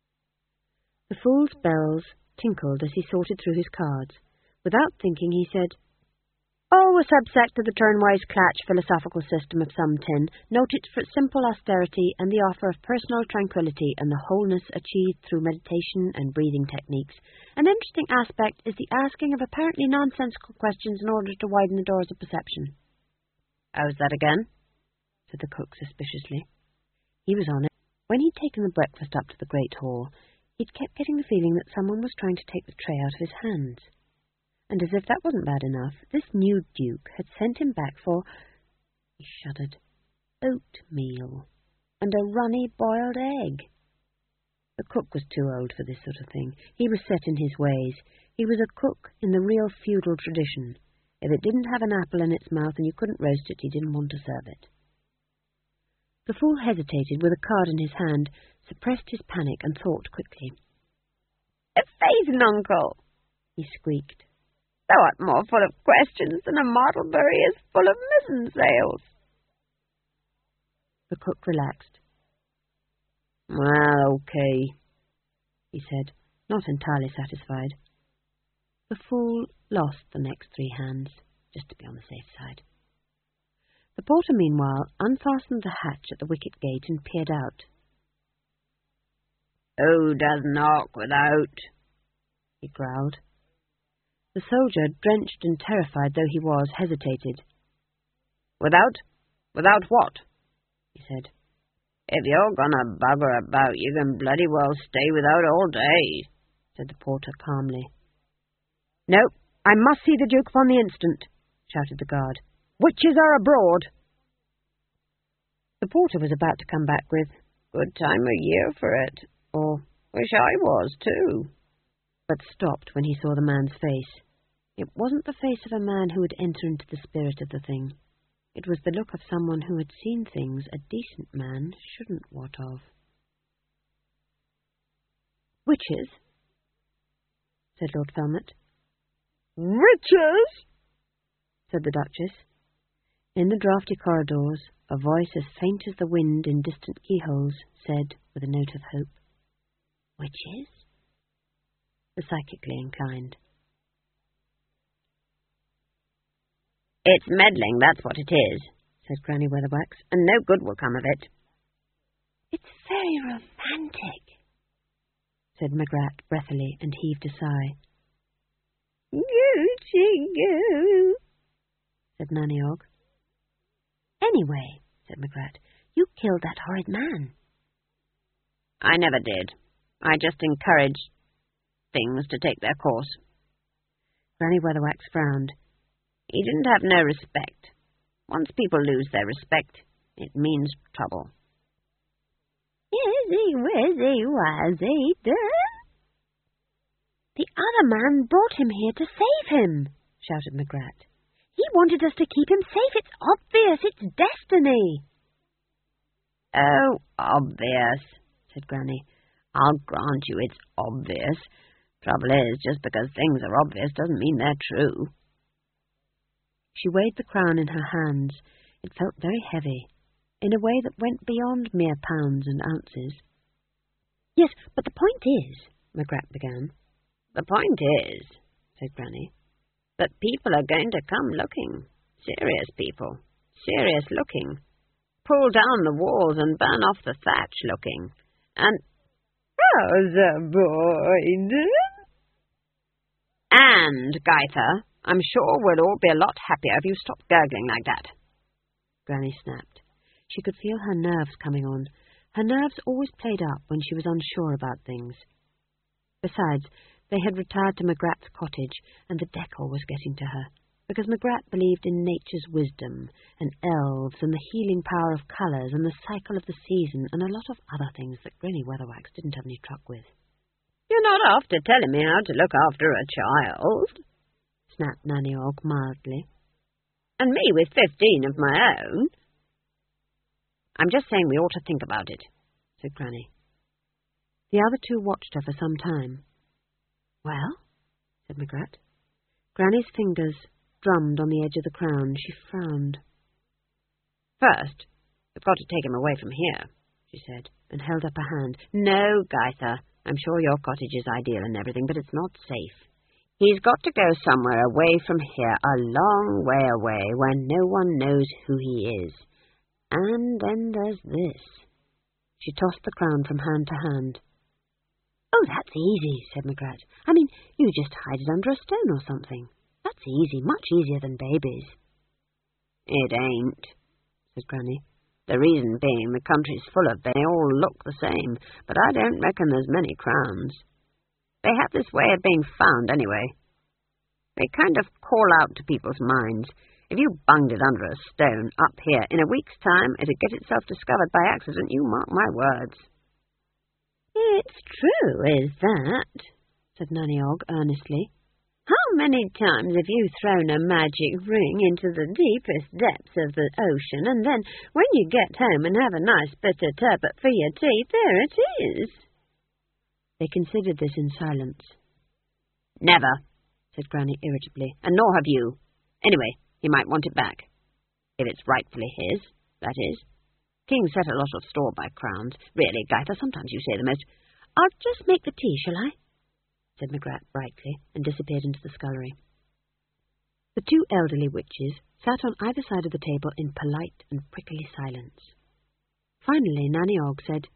The fool's bells tinkled as he sorted through his cards. Without thinking, he said, "Oh, a subsect of the Turnwise Clatch philosophical system of some tin, noted for its simple austerity and the offer of personal tranquility and the wholeness achieved through meditation and breathing techniques. An interesting aspect is the asking of apparently nonsensical questions in order to widen the doors of perception." "How's that again?" said the cook suspiciously. He was on it. When he'd taken the breakfast up to the Great Hall, he'd kept getting the feeling that someone was trying to take the tray out of his hands. And as if that wasn't bad enough, this new duke had sent him back for, he shuddered, oatmeal and a runny boiled egg. The cook was too old for this sort of thing. He was set in his ways. He was a cook in the real feudal tradition. If it didn't have an apple in its mouth and you couldn't roast it, he didn't want to serve it. The fool hesitated with a card in his hand, suppressed his panic, and thought quickly. "Faith, nuncle," he squeaked. "Thou art more full of questions than a Martlebury is full of mizzen sails." The cook relaxed. "Well, okay," he said, not entirely satisfied. The fool lost the next 3 hands, just to be on the safe side. The porter, meanwhile, unfastened the hatch at the wicket gate and peered out. "Who does knock without?" he growled. The soldier, drenched and terrified though he was, hesitated. "Without? Without what?" he said. If you're gonna bugger about, you can bloody well stay without all day, said the porter calmly. No, I must see the Duke upon the instant, shouted the guard. Witches are abroad. The porter was about to come back with, Good time of year for it, or wish I was too, but stopped when he saw the man's face. It wasn't the face of a man who would enter into the spirit of the thing. It was the look of someone who had seen things a decent man shouldn't wot of. Witches, said Lord Felmont. Witches, said the Duchess. In the draughty corridors, a voice as faint as the wind in distant keyholes said, with a note of hope, Witches? The psychically inclined. It's meddling, that's what it is, said Granny Weatherwax, and no good will come of it. It's very romantic, said Magrat breathily, and heaved a sigh. Go, said Nanny Og. Anyway, said Magrat, you killed that horrid man. I never did. I just encouraged things to take their course. Granny Weatherwax frowned. He didn't have no respect. Once people lose their respect, it means trouble. Izzy, wizzy, wazzy, done. The other man brought him here to save him, shouted Magrat. He wanted us to keep him safe. It's obvious. It's destiny. Oh, obvious, said Granny. I'll grant you it's obvious. Trouble is, just because things are obvious doesn't mean they're true. She weighed the crown in her hands. It felt very heavy, in a way that went beyond mere pounds and ounces. Yes, but the point is, Magrat began. The point is, said Granny, that people are going to come looking. Serious people. Serious looking. Pull down the walls and burn off the thatch looking. And... how's a boy? And, Gaither, I'm sure we'll all be a lot happier if you stopped gurgling like that. Granny snapped. She could feel her nerves coming on. Her nerves always played up when she was unsure about things. Besides, they had retired to Magrat's cottage, and the decor was getting to her, because Magrat believed in nature's wisdom, and elves, and the healing power of colours, and the cycle of the season, and a lot of other things that Granny Weatherwax didn't have any truck with. You're not after telling me how to look after a child, snapped Nanny Og mildly. And me with 15 of my own. I'm just saying we ought to think about it, said Granny. The other two watched her for some time. Well, said Magrat. Granny's fingers drummed on the edge of the crown. She frowned. First, we've got to take him away from here, she said, and held up a hand. No, Gaither, I'm sure your cottage is ideal and everything, but it's not safe. He's got to go somewhere away from here, a long way away, where no one knows who he is. And then there's this. She tossed the crown from hand to hand. Oh, that's easy, said Magrat. I mean, you just hide it under a stone or something. That's easy, much easier than babies. It ain't, said Granny. The reason being the country's full of them. They all look the same, but I don't reckon there's many crowns. They have this way of being found, anyway. They kind of call out to people's minds. If you bunged it under a stone up here, in a week's time, it'd get itself discovered by accident, you mark my words. It's true, is that? Said Nanny Og earnestly. How many times have you thrown a magic ring into the deepest depths of the ocean, and then, when you get home and have a nice bit of turbot for your tea, there it is? They considered this in silence. Never, said Granny irritably, and nor have you. Anyway, he might want it back. If it's rightfully his, that is. Kings set a lot of store by crowns. Really, Gaither, sometimes you say the most... I'll just make the tea, shall I? Said Magrat brightly, and disappeared into the scullery. The two elderly witches sat on either side of the table in polite and prickly silence. Finally, Nanny Og said,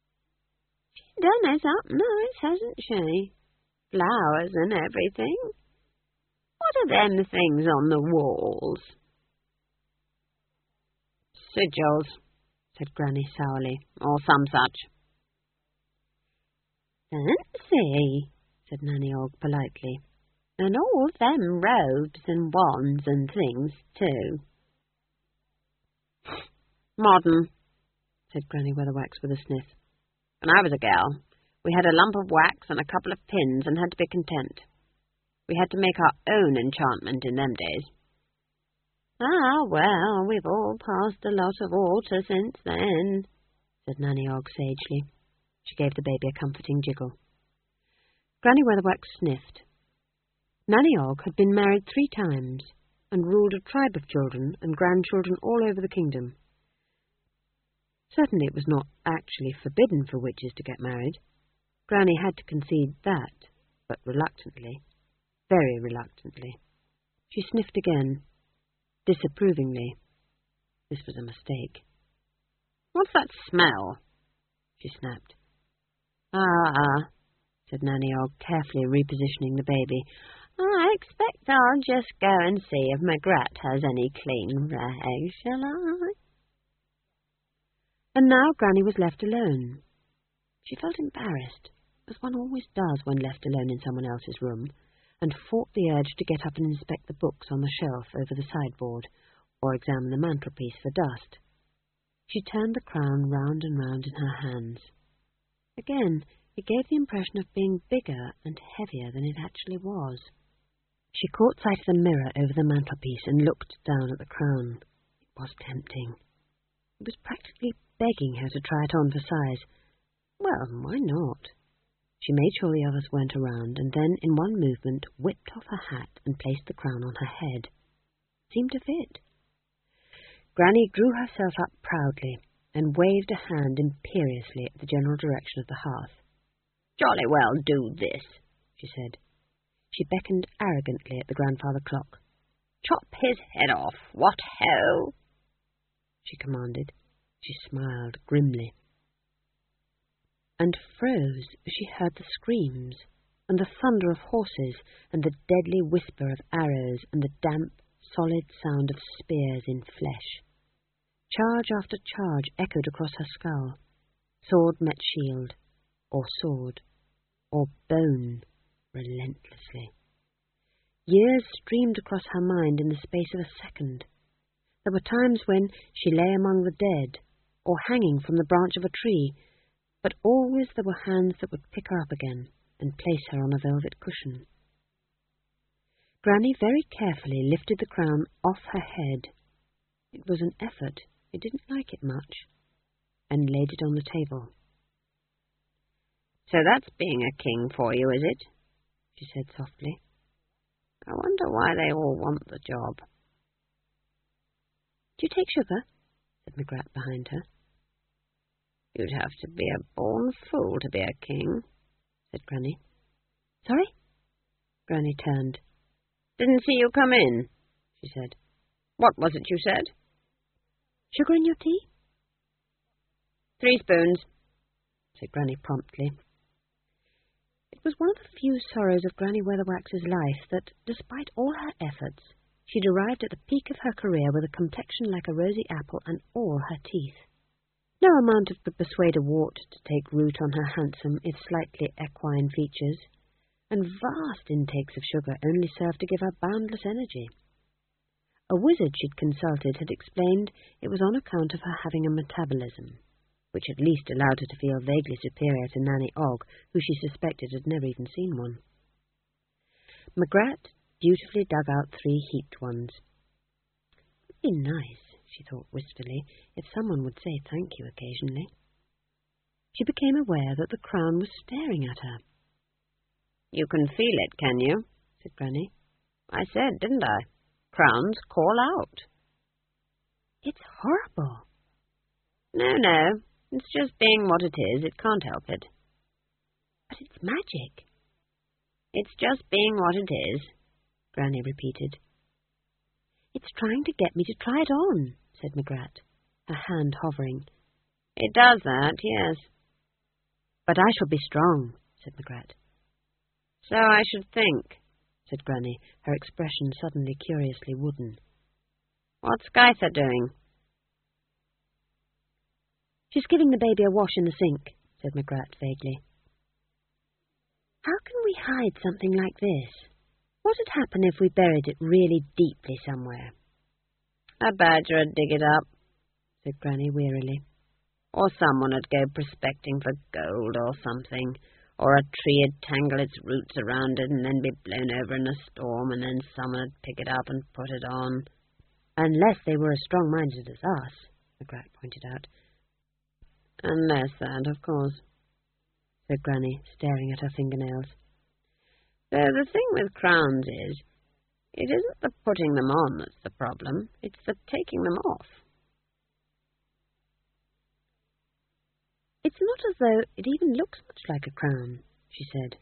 She done us up nice, hasn't she? Flowers and everything. What are them things on the walls? Sigils, said Granny sourly, or some such. Fancy, said Nanny Og politely, and all them robes and wands and things, too. Modern, said Granny Weatherwax with a sniff. When I was a gal, we had a lump of wax and a couple of pins and had to be content. We had to make our own enchantment in them days. Ah, well, we've all passed a lot of water since then, said Nanny Og sagely. She gave the baby a comforting jiggle. Granny Weatherwax sniffed. Nanny Og had been married 3 times and ruled a tribe of children and grandchildren all over the kingdom. Certainly it was not actually forbidden for witches to get married. Granny had to concede that, but reluctantly, very reluctantly. She sniffed again, disapprovingly. This was a mistake. What's that smell? She snapped. Ah, said Nanny Og, carefully repositioning the baby. I expect I'll just go and see if Magrat has any clean rags, shall I? And now Granny was left alone. She felt embarrassed, as one always does when left alone in someone else's room, and fought the urge to get up and inspect the books on the shelf over the sideboard, or examine the mantelpiece for dust. She turned the crown round and round in her hands. Again, it gave the impression of being bigger and heavier than it actually was. She caught sight of the mirror over the mantelpiece and looked down at the crown. It was tempting. It was practically begging her to try it on for size. Well, why not? She made sure the others weren't around, and then, in one movement, whipped off her hat and placed the crown on her head. It seemed to fit. Granny drew herself up proudly and waved a hand imperiously at the general direction of the hearth. Jolly well do this, she said. She beckoned arrogantly at the grandfather clock. Chop his head off, what ho! She commanded. She smiled grimly. And froze as she heard the screams, and the thunder of horses, and the deadly whisper of arrows, and the damp, solid sound of spears in flesh. Charge after charge echoed across her skull. Sword met shield, or sword, or bone, relentlessly. Years streamed across her mind in the space of a second. There were times when she lay among the dead, or hanging from the branch of a tree, but always there were hands that would pick her up again and place her on a velvet cushion. Granny very carefully lifted the crown off her head. It was an effort. It didn't like it much, and laid it on the table. So that's being a king for you, is it? She said softly. I wonder why they all want the job. Do you take sugar? Said Magrat behind her. You'd have to be a born fool to be a king, said Granny. Sorry? Granny turned. Didn't see you come in, she said. What was it you said? Sugar in your tea? 3 spoons, said Granny promptly. It was one of the few sorrows of Granny Weatherwax's life that, despite all her efforts, she'd arrived at the peak of her career with a complexion like a rosy apple and all her teeth. No amount could persuade a wart to take root on her handsome, if slightly equine features, and vast intakes of sugar only served to give her boundless energy. A wizard she'd consulted had explained it was on account of her having a metabolism, which at least allowed her to feel vaguely superior to Nanny Og, who she suspected had never even seen one. Magrat dutifully dug out 3 heaped ones. It would be nice, she thought wistfully, if someone would say thank you occasionally. She became aware that the crown was staring at her. You can feel it, can you? Said Granny. I said, didn't I? Crowns call out. It's horrible. No. It's just being what it is. It can't help it. But it's magic. It's just being what it is, Granny repeated. It's trying to get me to try it on, said Magrat, her hand hovering. It does that, yes. But I shall be strong, said Magrat. So I should think, said Granny, her expression suddenly curiously wooden. What's Skyther doing? She's giving the baby a wash in the sink, said McGrath vaguely. How can we hide something like this? What would happen if we buried it really deeply somewhere? A badger would dig it up, said Granny wearily. Or someone would go prospecting for gold or something. Or a tree would tangle its roots around it and then be blown over in a storm, and then someone would pick it up and put it on. Unless they were as strong-minded as us, McGrath pointed out. Unless that, of course, said Granny, staring at her fingernails. So the thing with crowns is, it isn't the putting them on that's the problem, it's the taking them off. It's not as though it even looks much like a crown, she said.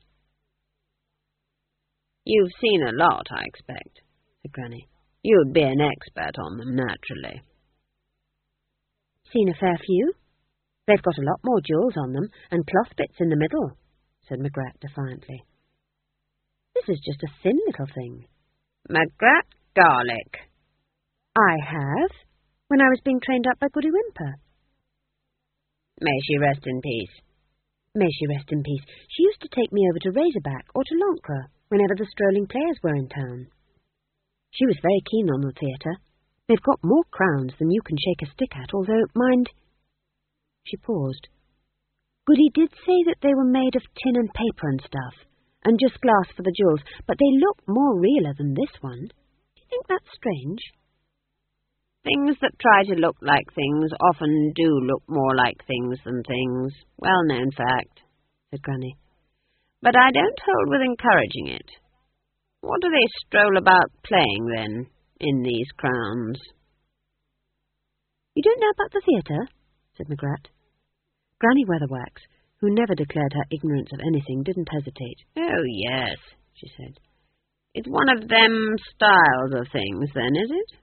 You've seen a lot, I expect, said Granny. You'd be an expert on them, naturally. Seen a fair few. They've got a lot more jewels on them, and cloth bits in the middle, said McGrath defiantly. This is just a thin little thing. McGrath Garlick. I have, when I was being trained up by Goody Whimper. May she rest in peace. May she rest in peace. She used to take me over to Razorback or to Lancre whenever the strolling players were in town. She was very keen on the theatre. They've got more crowns than you can shake a stick at, although, mind... She paused. Goody did say that they were made of tin and paper and stuff, and just glass for the jewels, but they look more realer than this one. Do you think that's strange? Things that try to look like things often do look more like things than things. Well-known fact, said Granny. But I don't hold with encouraging it. What do they stroll about playing, then, in these crowns? You don't know about the theatre? Said McGrath. Granny Weatherwax, who never declared her ignorance of anything, didn't hesitate. Oh, yes, she said. It's one of them styles of things, then, is it?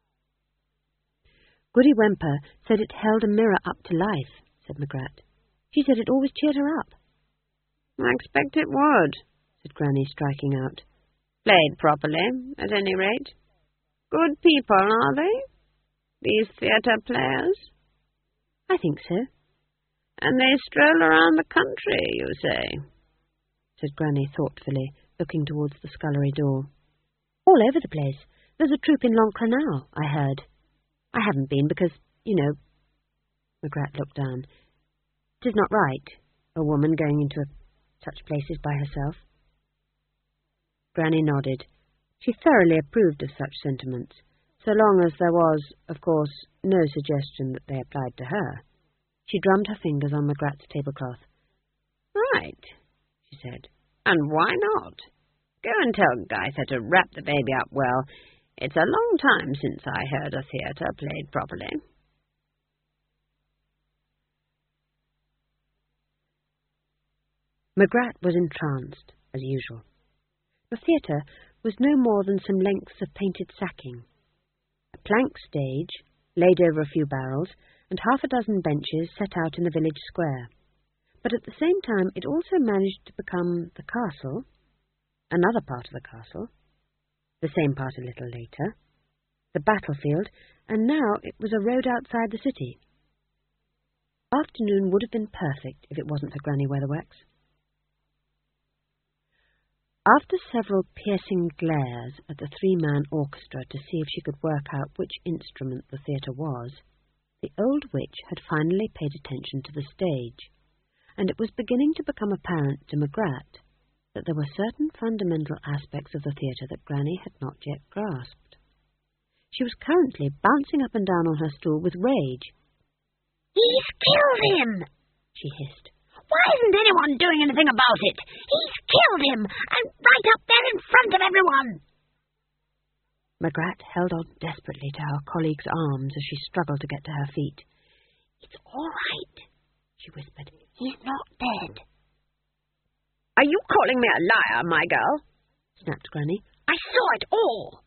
Goody Whimper said it held a mirror up to life, said McGrath. She said it always cheered her up. I expect it would, said Granny, striking out. Played properly, at any rate. Good people, are they? These theatre players? I think so. And they stroll around the country, you say? Said Granny thoughtfully, looking towards the scullery door. All over the place. There's a troupe in Lancre now, I heard. I haven't been because, you know... McGrath looked down. It is not right, a woman going into such places by herself. Granny nodded. She thoroughly approved of such sentiments, so long as there was, of course, no suggestion that they applied to her. She drummed her fingers on McGrath's tablecloth. Right, she said. And why not? Go and tell Guyther to wrap the baby up well. It's a long time since I heard a theatre played properly. McGrath was entranced, as usual. The theatre was no more than some lengths of painted sacking. A plank stage, laid over a few barrels, and half a dozen benches set out in the village square. But at the same time it also managed to become the castle, another part of the castle, the same part a little later, the battlefield, and now it was a road outside the city. Afternoon would have been perfect if it wasn't for Granny Weatherwax. After several piercing glares at the three-man orchestra to see if she could work out which instrument the theatre was, the old witch had finally paid attention to the stage, and it was beginning to become apparent to McGrath that there were certain fundamental aspects of the theatre that Granny had not yet grasped. She was currently bouncing up and down on her stool with rage. "He's killed him!" she hissed. "Why isn't anyone doing anything about it? He's killed him, and right up there in front of everyone!" McGrath held on desperately to her colleague's arms as she struggled to get to her feet. "It's all right," she whispered. "He's not dead." "Are you calling me a liar, my girl?" snapped Granny. "I saw it all."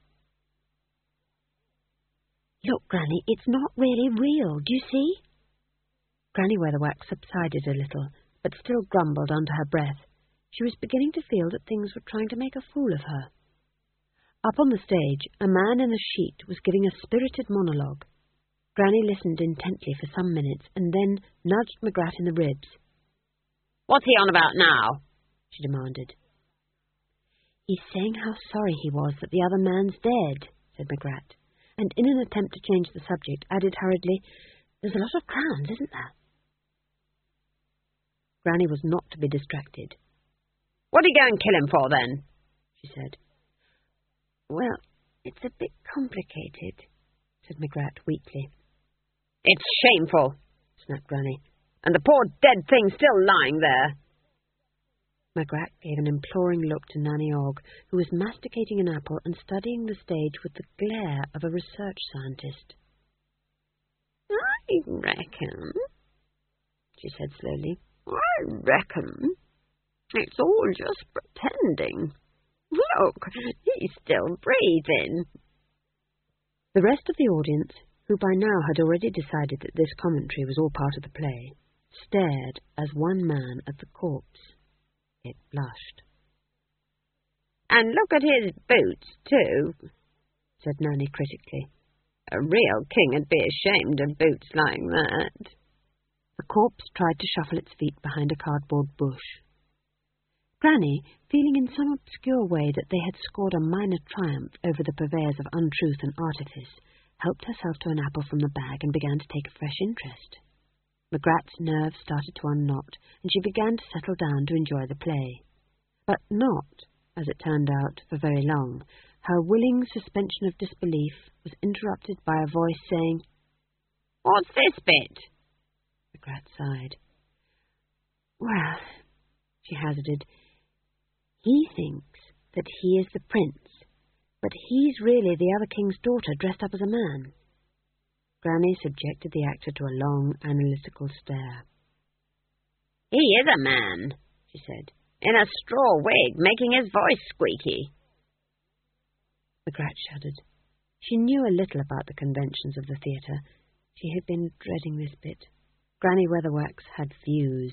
"Look, Granny, it's not really real, do you see?" Granny Weatherwax subsided a little, but still grumbled under her breath. She was beginning to feel that things were trying to make a fool of her. Up on the stage, a man in a sheet was giving a spirited monologue. Granny listened intently for some minutes and then nudged McGrath in the ribs. "What's he on about now?" she demanded. "He's saying how sorry he was that the other man's dead," said McGrath, and in an attempt to change the subject, added hurriedly, "There's a lot of crowns, isn't there?" Granny was not to be distracted. "What are you going to kill him for, then?" she said. "Well, it's a bit complicated," said McGrath weakly. "It's shameful," snapped Granny. "And the poor dead thing's still lying there." McGrath gave an imploring look to Nanny Ogg, who was masticating an apple and studying the stage with the glare of a research scientist. "I reckon," she said slowly, "I reckon it's all just pretending. Look, he's still breathing." The rest of the audience, who by now had already decided that this commentary was all part of the play, stared as one man at the corpse. It blushed. "And look at his boots, too," said Nanny critically. "A real king would be ashamed of boots like that." The corpse tried to shuffle its feet behind a cardboard bush. Granny, feeling in some obscure way that they had scored a minor triumph over the purveyors of untruth and artifice, helped herself to an apple from the bag and began to take a fresh interest. McGrath's nerves started to unknot, and she began to settle down to enjoy the play. But not, as it turned out, for very long. Her willing suspension of disbelief was interrupted by a voice saying, "What's this bit?" McGrath sighed. "Well," she hazarded, "he thinks that he is the prince, but he's really the other king's daughter dressed up as a man." Granny subjected the actor to a long, analytical stare. "He is a man," she said, "in a straw wig, making his voice squeaky." McGrath shuddered. She knew a little about the conventions of the theatre. She had been dreading this bit. Granny Weatherwax had views.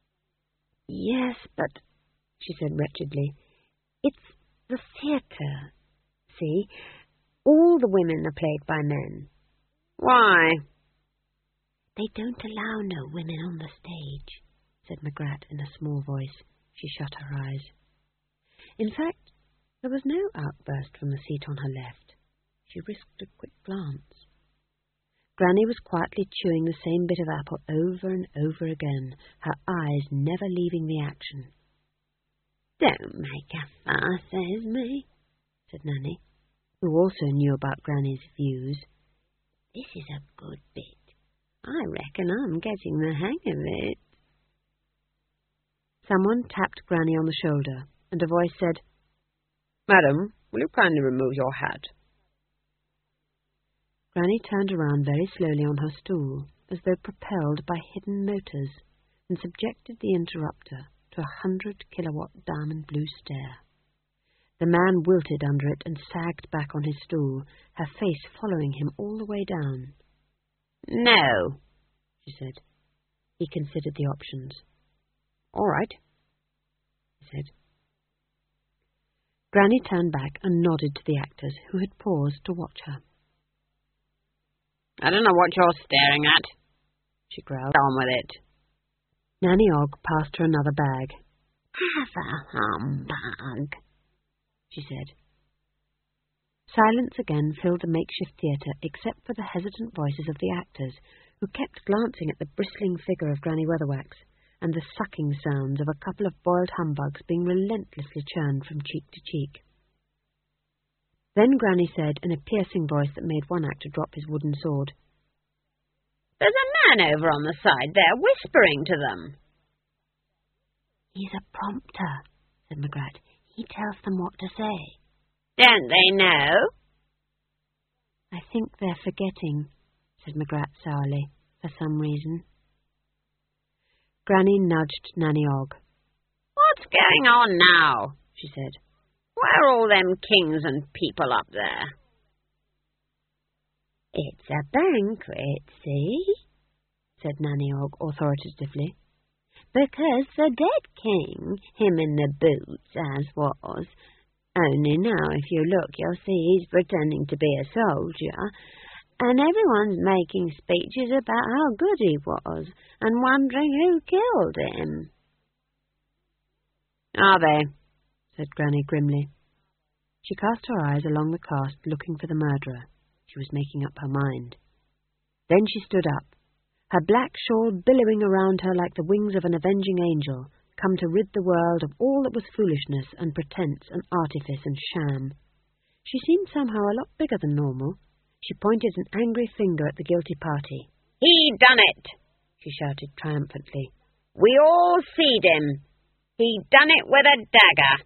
"Yes, but," she said wretchedly, "it's the theatre. See, all the women are played by men." "Why?" "They don't allow no women on the stage," said McGrath in a small voice. She shut her eyes. In fact, there was no outburst from the seat on her left. She risked a quick glance. Granny was quietly chewing the same bit of apple over and over again, her eyes never leaving the action. "Don't make a fuss, Esme," said Nanny, who also knew about Granny's views. "This is a good bit. I reckon I'm getting the hang of it." Someone tapped Granny on the shoulder, and a voice said, "Madam, will you kindly remove your hat?" Granny turned around very slowly on her stool, as though propelled by hidden motors, and subjected the interrupter to 100-kilowatt diamond blue stare. The man wilted under it and sagged back on his stool, her face following him all the way down. "No," she said. He considered the options. "All right," he said. Granny turned back and nodded to the actors, who had paused to watch her. "I don't know what you're staring at," she growled. "On with it." Nanny Ogg passed her another bag. "Have a humbug," she said. Silence again filled the makeshift theatre, except for the hesitant voices of the actors, who kept glancing at the bristling figure of Granny Weatherwax, and the sucking sounds of a couple of boiled humbugs being relentlessly churned from cheek to cheek. Then Granny said, in a piercing voice that made one actor drop his wooden sword, "There's a man over on the side there, whispering to them." "He's a prompter," said McGrath. "He tells them what to say." "Don't they know?" "I think they're forgetting," said McGrath sourly, for some reason. Granny nudged Nanny Ogg. "What's going on now?" she said. "Where are all them kings and people up there?" "It's a banquet, see?" said Nanny Ogg authoritatively. "Because the dead king, him in the boots as was, only now if you look you'll see he's pretending to be a soldier, And everyone's making speeches about how good he was and wondering who killed him. Are they? Said Granny grimly. She cast her eyes along the cast, looking for the murderer. She was making up her mind. Then she stood up, her black shawl billowing around her like the wings of an avenging angel, come to rid the world of all that was foolishness and pretense and artifice and sham. She seemed somehow a lot bigger than normal. She pointed an angry finger at the guilty party. "He done it!" she shouted triumphantly. "We all seed him. He done it with a dagger."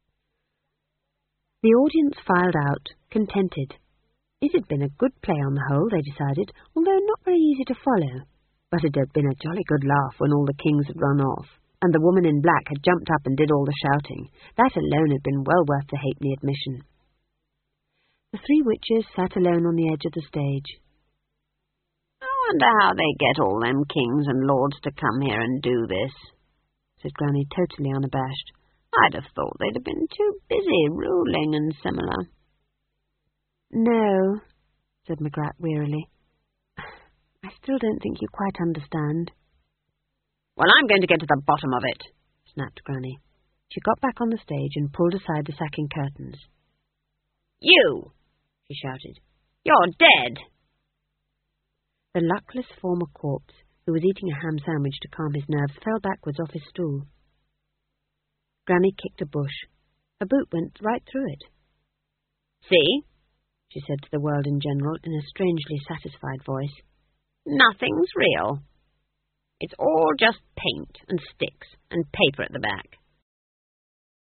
The audience filed out, contented. It had been a good play on the whole, they decided, although not very easy to follow. But it had been a jolly good laugh when all the kings had run off, and the woman in black had jumped up and did all the shouting. That alone had been well worth the halfpenny admission. The three witches sat alone on the edge of the stage. "I wonder how they get all them kings and lords to come here and do this," said Granny, totally unabashed. "I'd have thought they'd have been too busy ruling and similar." "No," said McGrath wearily. "I still don't think you quite understand." "Well, I'm going to get to the bottom of it," snapped Granny. She got back on the stage and pulled aside the sacking curtains. "You!" she shouted. "You're dead!" The luckless former corpse, who was eating a ham sandwich to calm his nerves, fell backwards off his stool. Granny kicked a bush. Her boot went right through it. "See?" she said to the world in general in a strangely satisfied voice. "Nothing's real. It's all just paint and sticks and paper at the back."